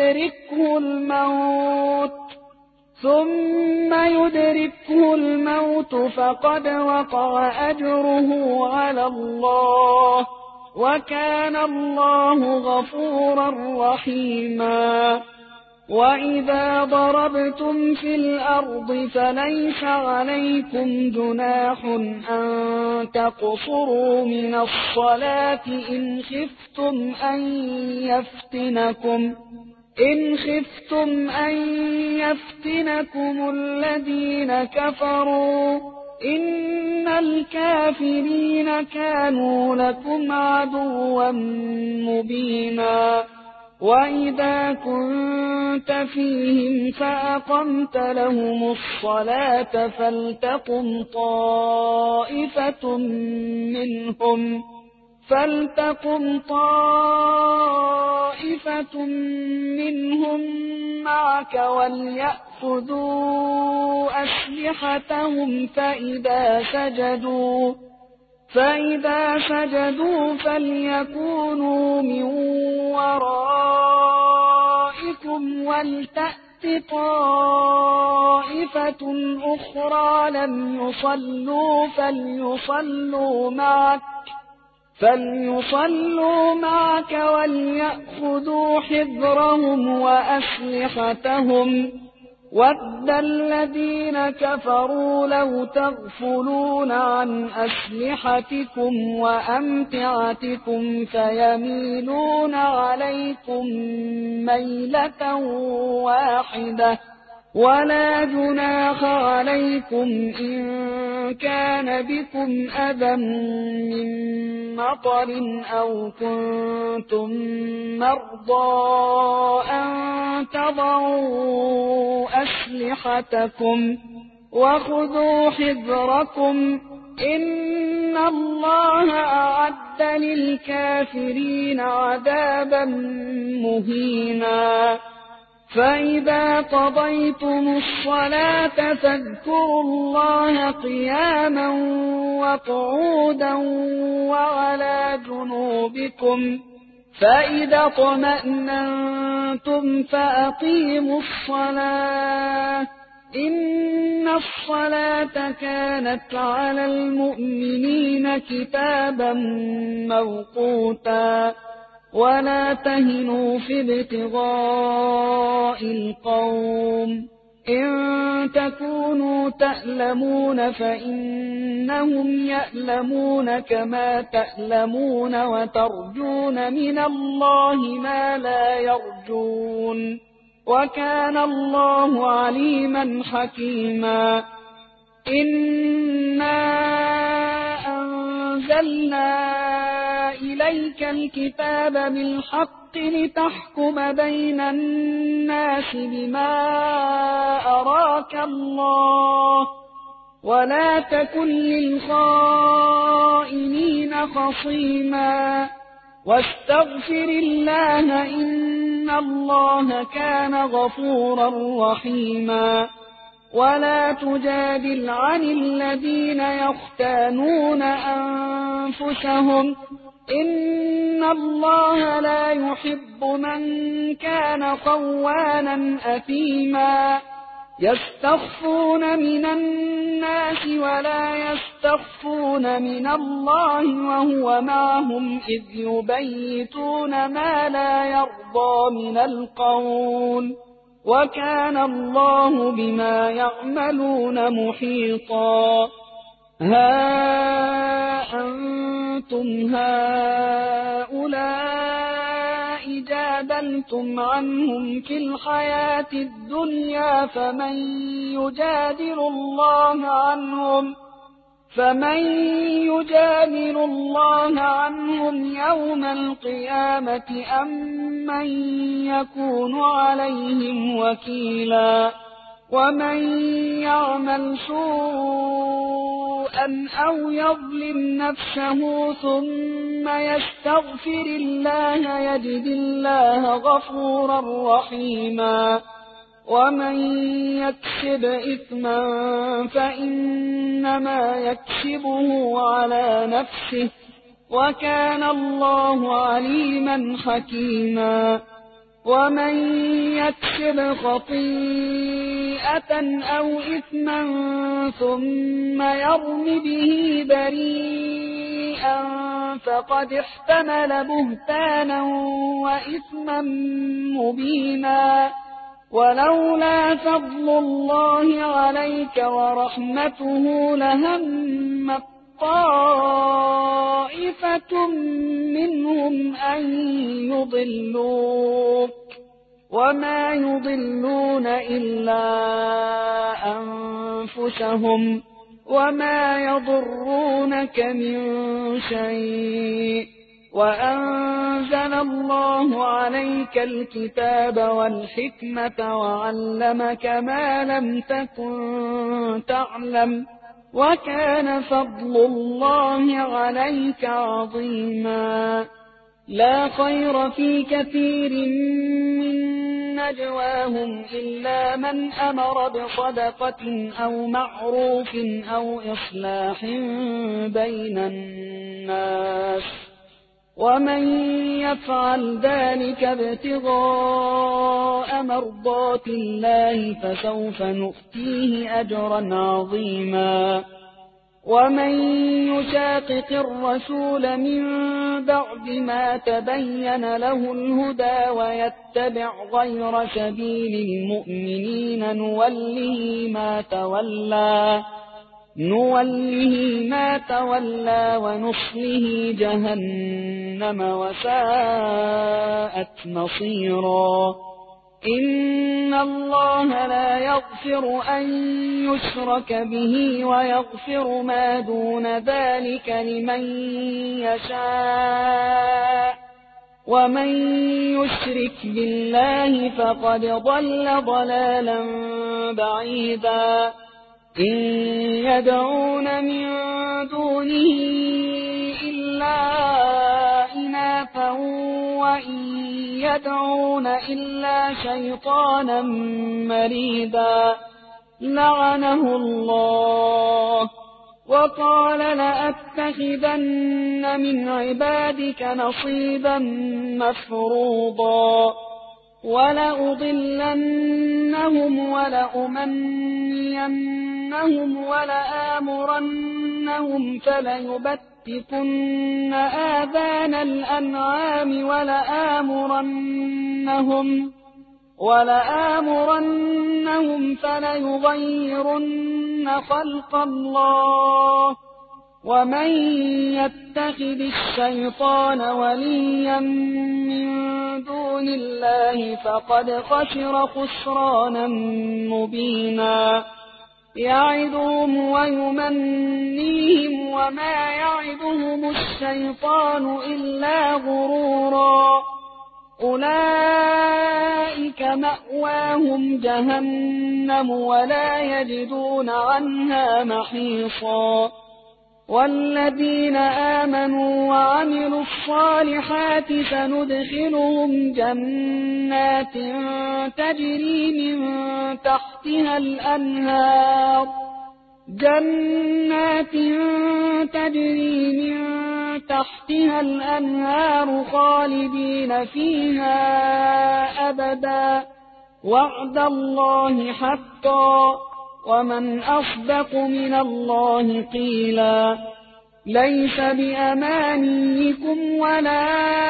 يدركه الموت فقد وقع أجره على الله وكان الله غفورا رحيما وإذا ضربتم في الأرض فليس عليكم جناح أن تقصروا من الصلاة إن خفتم أن يفتنكم الذين كفروا إن الكافرين كانوا لكم عدوا مبينا وإذا كنت فيهم فأقمت لهم الصلاة فلتقم طائفة منهم معك وليأخذوا أسلحتهم فإذا سجدوا فليكونوا من ورائكم ولتأت طائفة أخرى لم يصلوا فليصلوا معك وليأخذوا حذرهم وأسلحتهم وَدَّ الَّذِينَ كَفَرُوا لَوْ تَغْفُلُونَ عَنْ أَسْلِحَتِكُمْ وَأَمْتِعَتِكُمْ فَيَمِيلُونَ عَلَيْكُمْ مَيْلَةً وَاحِدَةً وَلَا جُنَاحَ عَلَيْكُمْ إِن كَانَ بِكُمْ أَذًى مِّن مَّطَرٍ أَوْ كُنتُم مَّرْضَىٰ أَن تَضَعُوا أَسْلِحَتَكُمْ وَخُذُوا حِذْرَكُمْ إِنَّ اللَّهَ أَعَدَّ لِلْكَافِرِينَ عَذَابًا مُّهِينًا فَإِذَا قَضَيْتُمُ الصَّلَاةَ فاذكروا الله قِيَامًا وَقُعُودًا وَعَلَى جُنُوبِكُمْ فَإِذَا اطْمَأْنَنتُمْ فَأَقِيمُوا الصَّلَاةَ إِنَّ الصَّلَاةَ كَانَتْ عَلَى الْمُؤْمِنِينَ كِتَابًا مَّوْقُوتًا وَلَا تَهِنُوا فِي ابْتِغَاءِ الْقَوْمِ إن تكونوا تألمون فإنهم يألمون كما تألمون وترجون من الله ما لا يرجون وكان الله عليما حكيما إنا أنزلنا إليك الكتاب بالحق لتحكم بين الناس بما أراك الله ولا تكن للخائنين خصيما واستغفر الله إن الله كان غفورا رحيما ولا تجادل عن الذين يختانون أنفسهم إن الله لا يحب من كان خوانا أثيما يستخفون من الناس ولا يستخفون من الله وهو معهم إذ يبيتون ما لا يرضى من القول وكان الله بما يعملون محيطا ها أنتم هؤلاء جادلتم عنهم في الحياة الدنيا فمن يجادل الله عنهم يوم القيامة أم من يكون عليهم وكيلا ومن يعمل سوءا أو يظلم نفسه ثم يستغفر الله يجد الله غفورا رحيما ومن يكسب إثما فإنما يكسبه على نفسه وكان الله عليما حكيما ومن يكسب خطيئة أو إثما ثم يرم به بريئا فقد احتمل بهتانا وإثما مبينا ولولا فضل الله عليك ورحمته لهمت طائفة منهم أن يضلوك وما يضلون إلا أنفسهم وما يضرونك من شيء وأنزل الله عليك الكتاب والحكمة وعلمك ما لم تكن تعلم وكان فضل الله عليك عظيما لا خير في كثير من نجواهم إلا من أمر بصدقة أو معروف أو إصلاح بين الناس ومن يفعل ذلك ابتغاء مرضات الله فسوف نؤتيه أجرا عظيما ومن يشاقق الرسول من بعد ما تبين له الهدى ويتبع غير سبيل المؤمنين نوله ما تولى ونصله جهنم وساءت مصيرا إن الله لا يغفر أن يشرك به ويغفر ما دون ذلك لمن يشاء ومن يشرك بالله فقد ضل ضلالا بعيدا إن يدعون من دونه إلا إناثا وإن يدعون إلا شيطانا مريدا لعنه الله وقال لأتخذن من عبادك نصيبا مفروضا ولأضلنهم ولأمنينهم ولآمرنهم فليبتكن آذان الأنعام ولآمرنهم فليغيرن خلق الله ومن يتخذ الشيطان وليا من دون الله فقد خسر خسرانا مبينا يعدهم ويمنيهم وما يعدهم الشيطان إلا غرورا أولئك مأواهم جهنم ولا يجدون عنها محيصا والذين آمنوا وعملوا الصالحات سندخلهم جنات تجري من تحتها الأنهار خالدين فيها أبدا وعد الله حقا ومن أصدق من الله قيلا ليس بأمانيكم ولا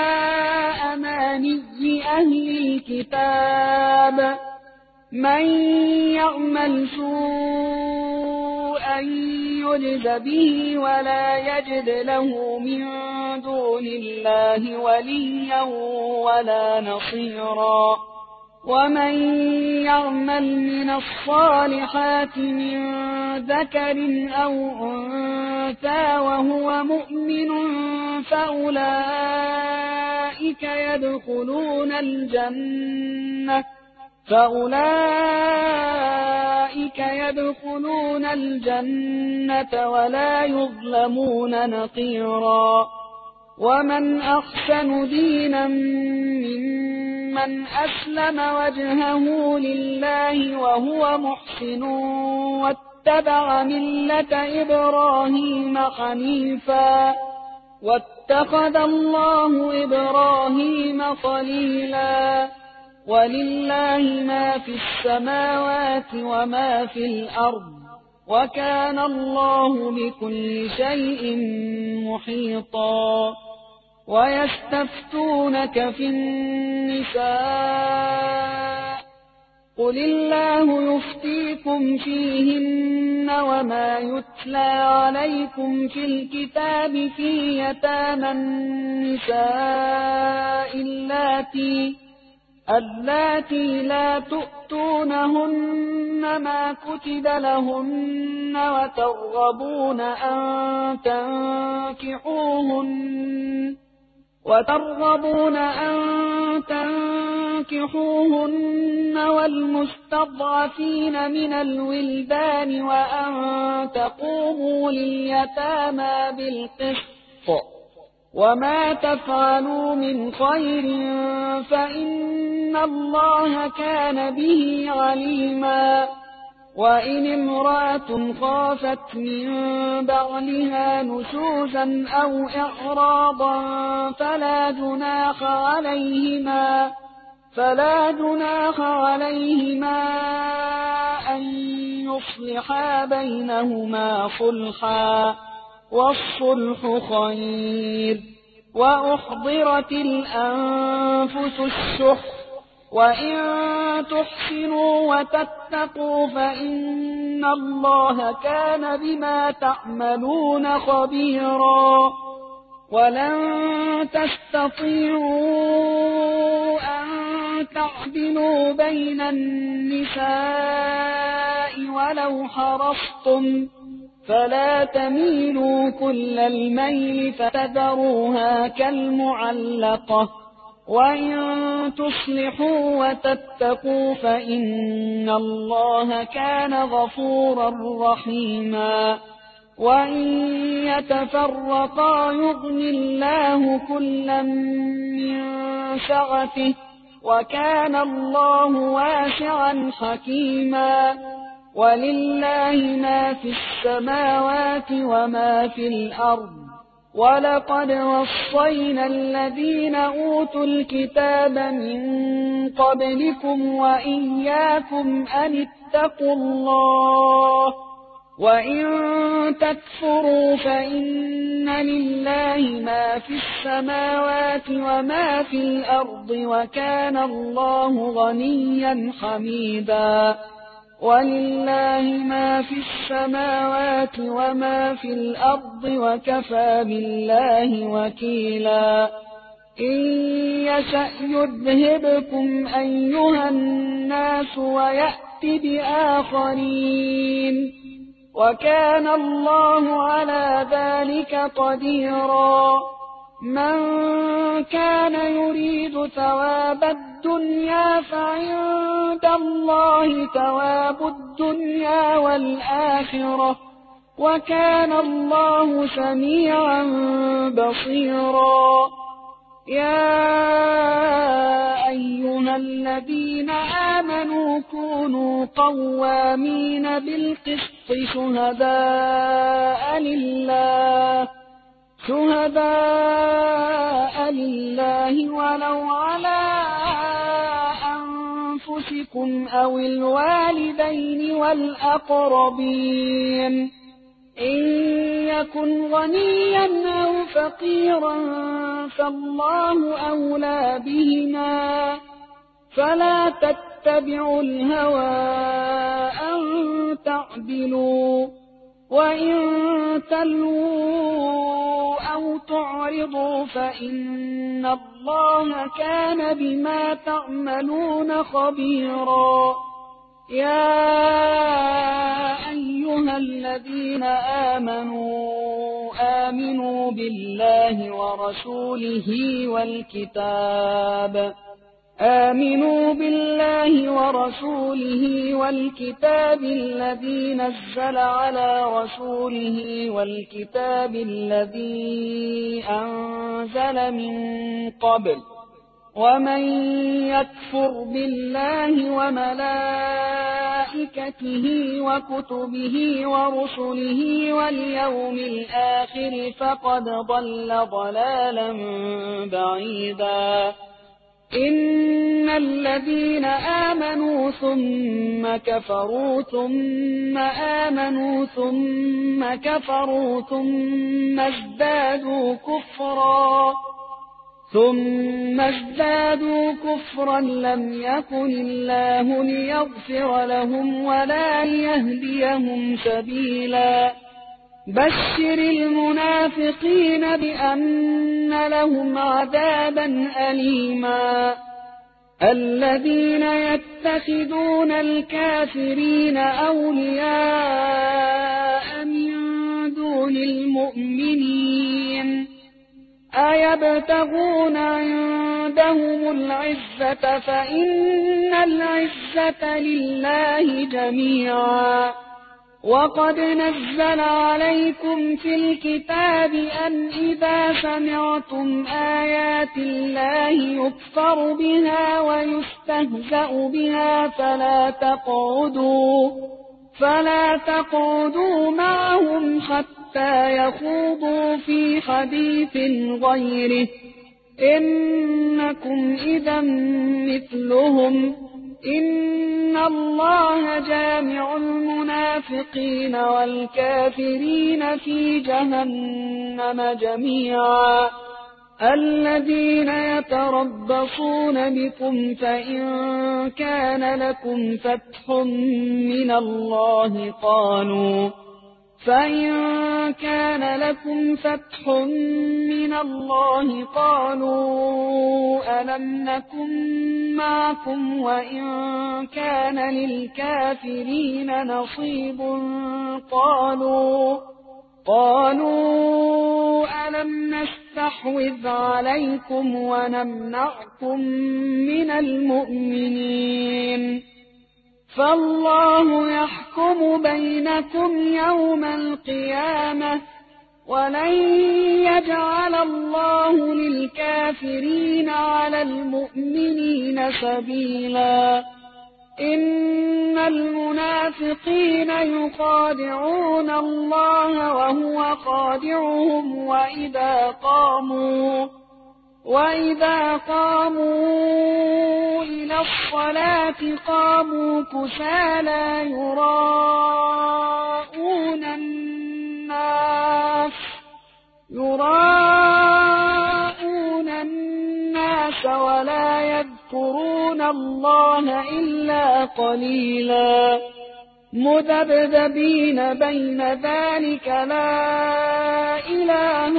أماني أهل الكتاب من يعمل سوءا يجز به ولا يجد له من دون الله وليا ولا نصيرا ومن يعمل من الصالحات من ذكر أو أنثى وهو مؤمن فأولئك يدخلون الجنة ولا يظلمون نقيرا ومن أحسن دينا ممن أسلم وجهه لله وهو محسن واتبع ملة إبراهيم حنيفا واتخذ الله إبراهيم خليلا ولله ما في السماوات وما في الأرض وكان الله بكل شيء محيطا ويستفتونك في النساء قل الله يفتيكم فيهن وما يتلى عليكم في الكتاب في يتامى النساء اللاتي لا تؤتونهن ما كتب لهن وترغبون أن تنكحوهن والمستضعفين من الولدان وأن تقوموا لليتامى بالقسط وما تفعلوا من خير فإن الله كان به عليما وإن امرأة خافت من بعلها نشوزا أو إعراضا فلا جناح عليهما أن يصلحا بينهما صلحا والصلح خير وأحضرت الأنفس الشح وإن تحسنوا وتتقوا فإن الله كان بما تعملون خبيرا ولن تستطيعوا أن تعدلوا بين النساء ولو حرصتم فلا تميلوا كل الميل فتذروها كالمعلقة وإن تصلحوا وتتقوا فإن الله كان غفورا رحيما وإن يتفرقا يغن الله كلا من سعته وكان الله واسعا حكيما ولله ما في السماوات وما في الأرض ولقد وصينا الذين أوتوا الكتاب من قبلكم وإياكم أن اتقوا الله وإن تكفروا فإن لله ما في السماوات وما في الأرض وكان الله غنيا حميدا ولله ما في السماوات وما في الأرض وكفى بالله وكيلا إن يشأ يذهبكم أيها الناس ويأت بآخرين وكان الله على ذلك قديرا من كان يريد ثواب الدنيا فعند الله ثواب الدنيا والآخرة وكان الله سميعا بصيرا يا أيها الذين آمنوا كونوا قوامين بالقسط شهداء لله ولو على أنفسكم أو الوالدين والأقربين إن يكن غنيا أو فقيرا فالله أولى بهما فلا تتبعوا الهوى أن تعدلوا وإن تلووا أو تعرضوا فإن الله كان بما تعملون خبيرا يا أيها الذين آمنوا بالله ورسوله والكتاب الذي نزل على رسوله والكتاب الذي أنزل من قبل ومن يكفر بالله وملائكته وكتبه ورسله واليوم الآخر فقد ضل ضلالا بعيدا إن الذين آمنوا ثم كفروا ثم آمنوا ثم كفروا ثم ازدادوا كفرا لم يكن الله ليغفر لهم ولا ليهديهم سبيلا بشر المنافقين بأن لهم عذابا أليما الذين يتخذون الكافرين أولياء من دون المؤمنين أيبتغون عندهم العزة فإن العزة لله جميعا وقد نزل عليكم في الكتاب أن إذا سمعتم آيات الله يكفر بها ويستهزأ بها فلا تقعدوا معهم حتى يخوضوا في حديث غيره إنكم إذا مثلهم إن الله جامع المنافقين والكافرين في جهنم جميعا الذين يتربصون بكم فإن كان لكم فتح من الله قالوا ألم نكن معكم وإن كان للكافرين نصيب قالوا ألم نستحوذ عليكم ونمنعكم من المؤمنين فالله يحكم بينكم يوم القيامة ولن يجعل الله للكافرين على المؤمنين سبيلا إن المنافقين يخادعون الله وهو خادعهم وإذا قاموا إلى الصلاة قاموا كسالى يراءون الناس ولا يذكرون الله إلا قليلا مذبذبين بين ذلك لا إله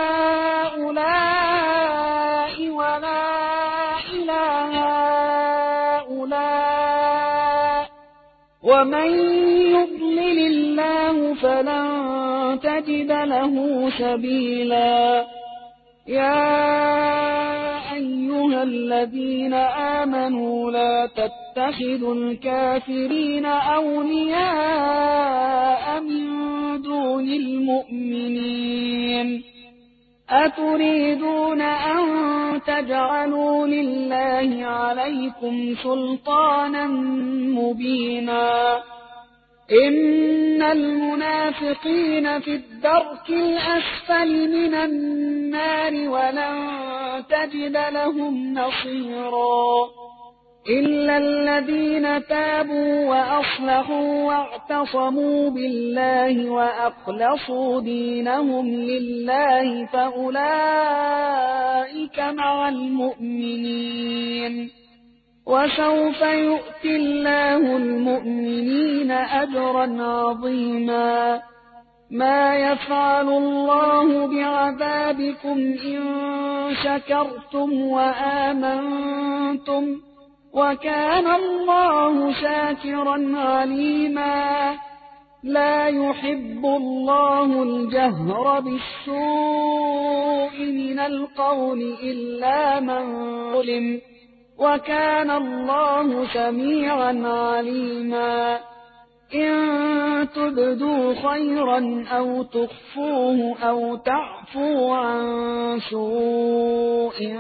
هؤلاء ولا إله هؤلاء ومن يضلل الله فلن تجد له سبيلا يا أيها الذين آمنوا لا تتخذوا الكافرين أولياء من دون المؤمنين أتريدون أن تجعلوا لله عليكم سلطانا مبينا إن المنافقين في الدرك الأسفل من النار ولن تجد لهم نصيرا إلا الذين تابوا وأصلحوا واعتصموا بالله وأخلصوا دينهم لله فأولئك مع المؤمنين وسوف يؤتي الله المؤمنين أجرا عظيما ما يفعل الله بعذابكم إن شكرتم وآمنتم وكان الله شاكرا عليما لا يحب الله الجهر بالسوء من القول إلا من ظلم وكان الله سميعا عليما إن تبدوا خيرا أو تخفوه أو تعفوا عن سوء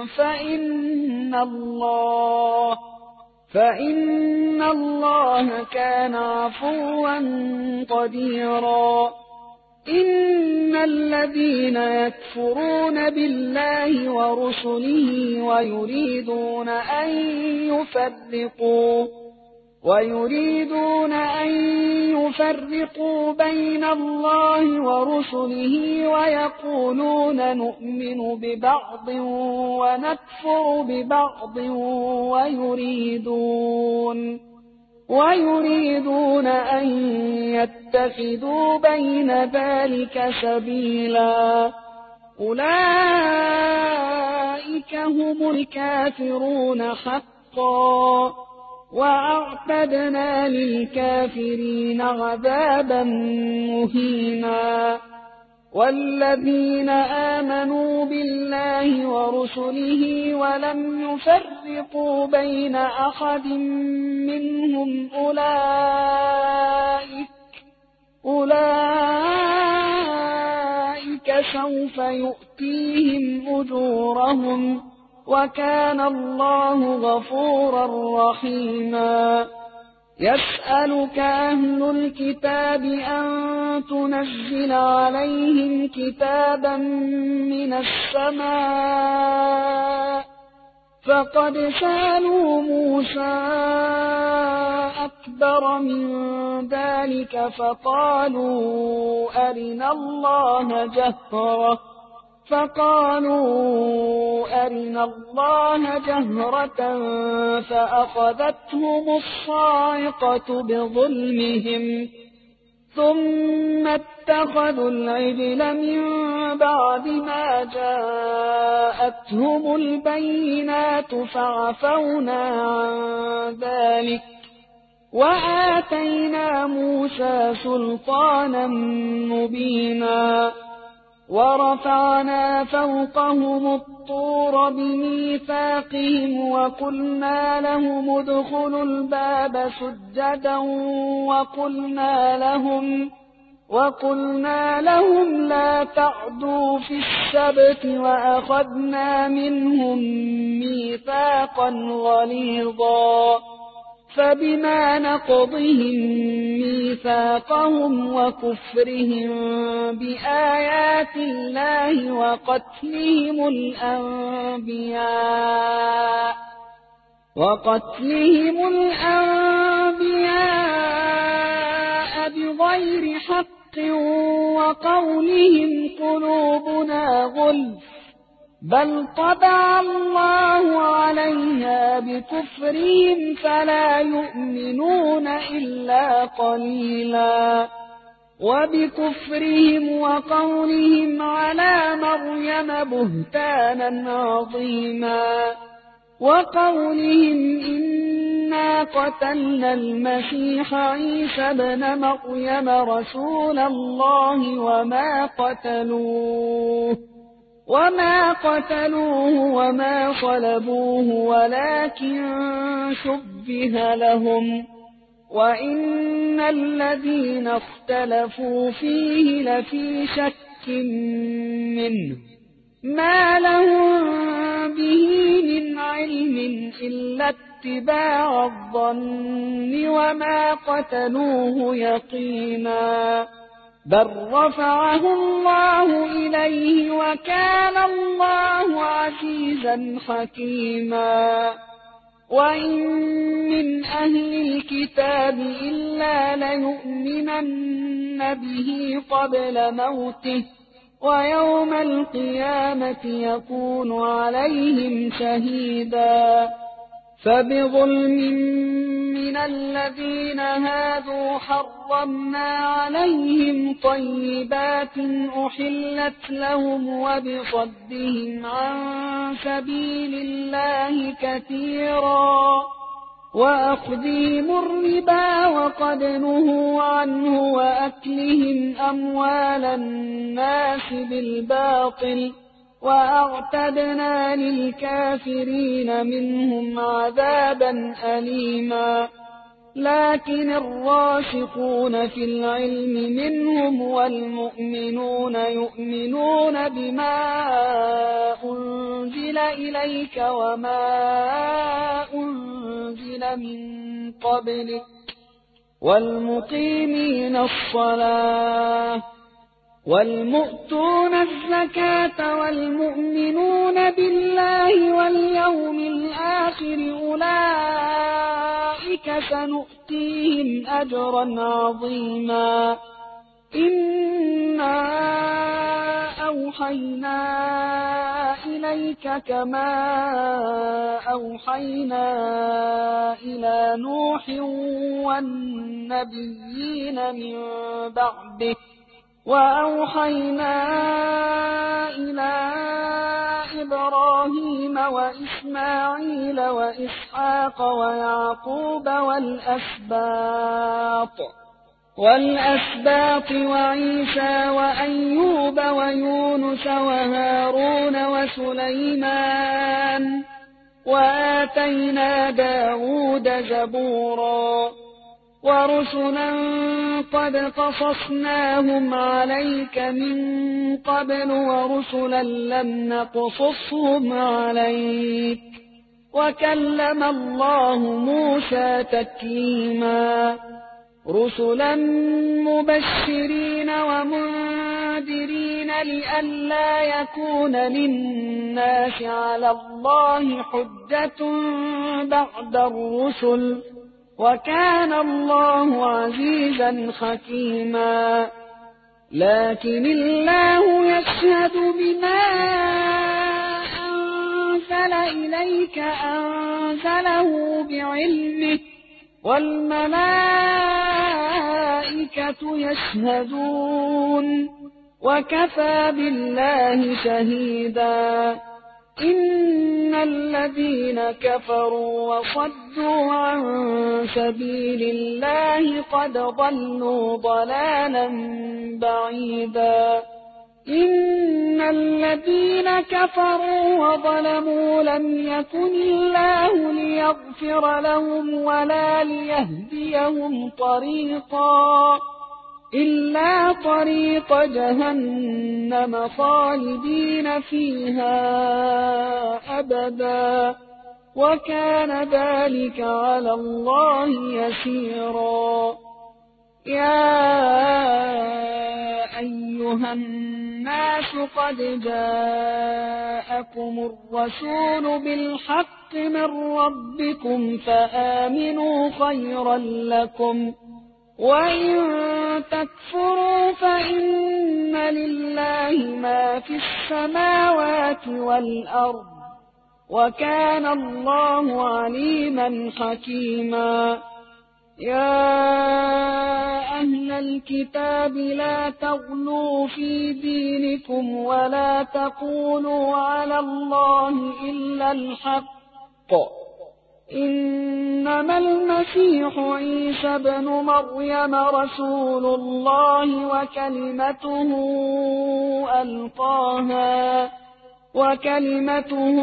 فإن الله كان عفوا قديرا إن الذين يكفرون بالله ورسله ويريدون أن يفرقوا بين الله ورسله ويقولون نؤمن ببعض ونكفر ببعض ويريدون أن يتخذوا بين ذلك سبيلا أولئك هم الكافرون حقا وأعتدنا للكافرين عذابا مهينا والذين آمنوا بالله ورسله ولم يفرقوا بين أحد منهم أولئك سوف يؤتيهم أجورهم وكان الله غفورا رحيما يسألك أهل الكتاب أن تنزل عليهم كتابا من السماء فقد سألوا موسى أكبر من ذلك فقالوا أرنا الله جهرة فأخذتهم الصاعقة بظلمهم ثم اتخذوا العجل من بعد ما جاءتهم البينات فعفونا عن ذلك وآتينا موسى سلطانا مبينا ورفعنا فوقهم الطور بميثاقهم وقلنا لهم ادخلوا الباب سجدا وقلنا لهم لا تعدوا في السبت وأخذنا منهم ميثاقا غليظا فبما نقضهم ميثاقهم وكفرهم بآيات الله وقتلهم الأنبياء بغير حق وقولهم قلوبنا غلف بل طبع الله عليها بكفرهم فلا يؤمنون إلا قليلا وبكفرهم وقولهم على مريم بهتانا عظيما وقولهم إنا قتلنا المسيح عيسى ابن مريم رسول الله وما قتلوه وما صلبوه ولكن شبه لهم وإن الذين اختلفوا فيه لفي شك منه ما لهم به من علم إلا اتباع الظن وما قتلوه يقينا بل رفعه الله إليه وكان الله عزيزا حكيما وإن من أهل الكتاب إلا ليؤمنن به قبل موته ويوم القيامة يكون عليهم شهيدا فبظلم من الذين هادوا حرمنا عليهم طيبات أحلت لهم وبصدهم عن سبيل الله كثيرا وأخذهم الربا وقد نهوا عنه وأكلهم أموال الناس بالباطل وأعتدنا للكافرين منهم عذابا أليما لكن الراسخون في العلم منهم والمؤمنون يؤمنون بما أنزل إليك وما أنزل من قبلك والمقيمين الصلاة والمؤتون الزكاة والمؤمنون بالله واليوم الآخر أولئك سنؤتيهم أجرا عظيما إنا أوحينا إليك كما أوحينا إلى نوح والنبيين من بعده وأوحينا إلى إبراهيم وإسماعيل وإسحاق ويعقوب والأسباط وعيسى وأيوب ويونس وهارون وسليمان وآتينا داود زبورا ورسلا قد قصصناهم عليك من قبل ورسلا لم نقصصهم عليك وكلم الله موسى تكليما رسلا مبشرين ومنذرين لئلا يكون للناس على الله حجة بعد الرسل وكان الله عزيزا حكيما لكن الله يشهد بما أنزل إليك أنزله بعلمه والملائكة يشهدون وكفى بالله شهيدا إن الذين كفروا وصدوا عن سبيل الله قد ضلوا ضلالا بعيدا إن الذين كفروا وظلموا لم يكن الله ليغفر لهم ولا ليهديهم طريقا إلا طريق جهنم خالدين فيها أبدا وكان ذلك على الله يسيرا يا أيها الناس قد جاءكم الرسول بالحق من ربكم فآمنوا خيرا لكم وإن تكفروا فإن لله ما في السماوات والأرض وكان الله عليما حكيما. يا أهل الكتاب لا تغلوا في دينكم ولا تقولوا على الله إلا الحق، إنما المسيح عيسى ابن مريم رسول الله وكلمته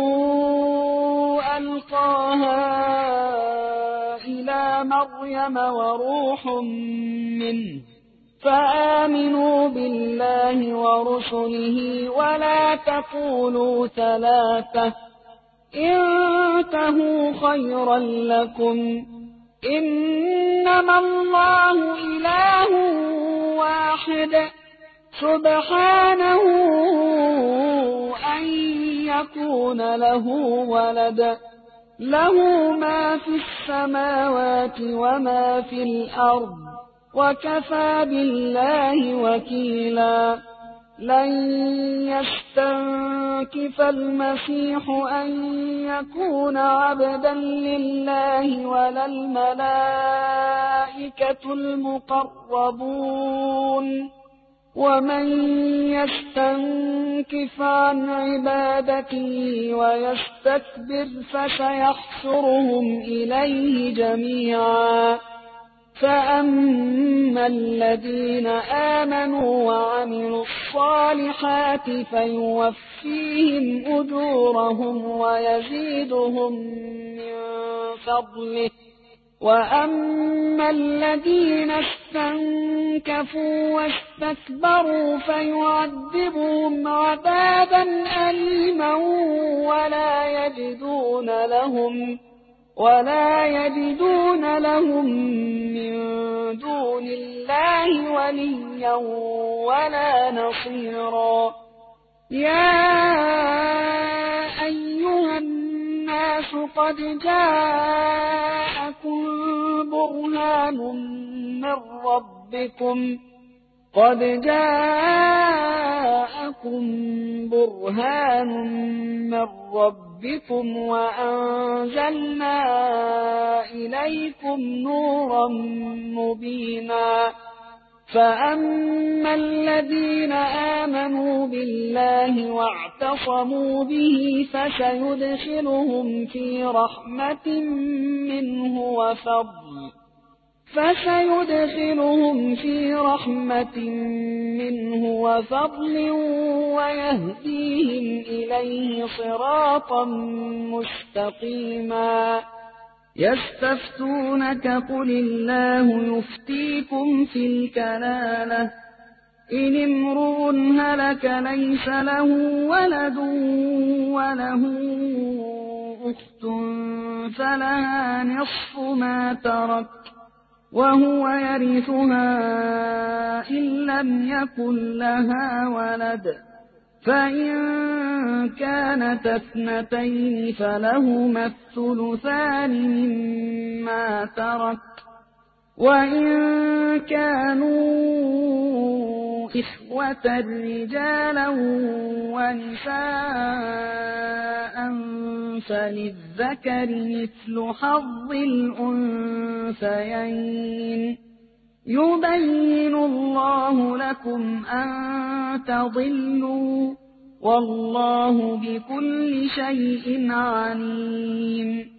ألقاها إلى مريم وروح منه، فآمنوا بالله ورسله ولا تقولوا ثلاثة، انتهوا خيرا لكم، إنما الله إله واحد سبحانه أن يكون له ولد، له ما في السماوات وما في الأرض وكفى بالله وكيلا. لن يستنكف المسيح أن يكون عبدا لله ولا الملائكة المقربون، ومن يستنكف عن عبادته ويستكبر فسيحشرهم إليه جميعا. فأما الذين آمنوا وعملوا الصالحات فيوفيهم أجورهم ويزيدهم من فضله، وأما الذين استنكفوا واستكبروا فيعذبهم عذابا أليما ولا يجدون لهم من دون الله وليا ولا نصيرا. يا أيها الناس قد جاءكم برهان من ربكم وأنزلنا إليكم نورا مبينا. فأما الذين آمنوا بالله واعتصموا به فسيدخلهم في رحمة منه وفضل ويهديهم إليه صراطا مستقيما. يستفتونك قل الله يفتيكم في الكلالة، إن امرؤ هلك ليس له ولد وله أخت فلها نصف ما ترك وهو يرثها إن لم يكن لها ولد، فإن كانت اثنتين فلهما الثلثان مما ترك، وإن كانوا إخوة رجالا ونساء فللذكر مثل حظ الأنثيين. يبين الله لكم أن تضلوا والله بكل شيء عليم.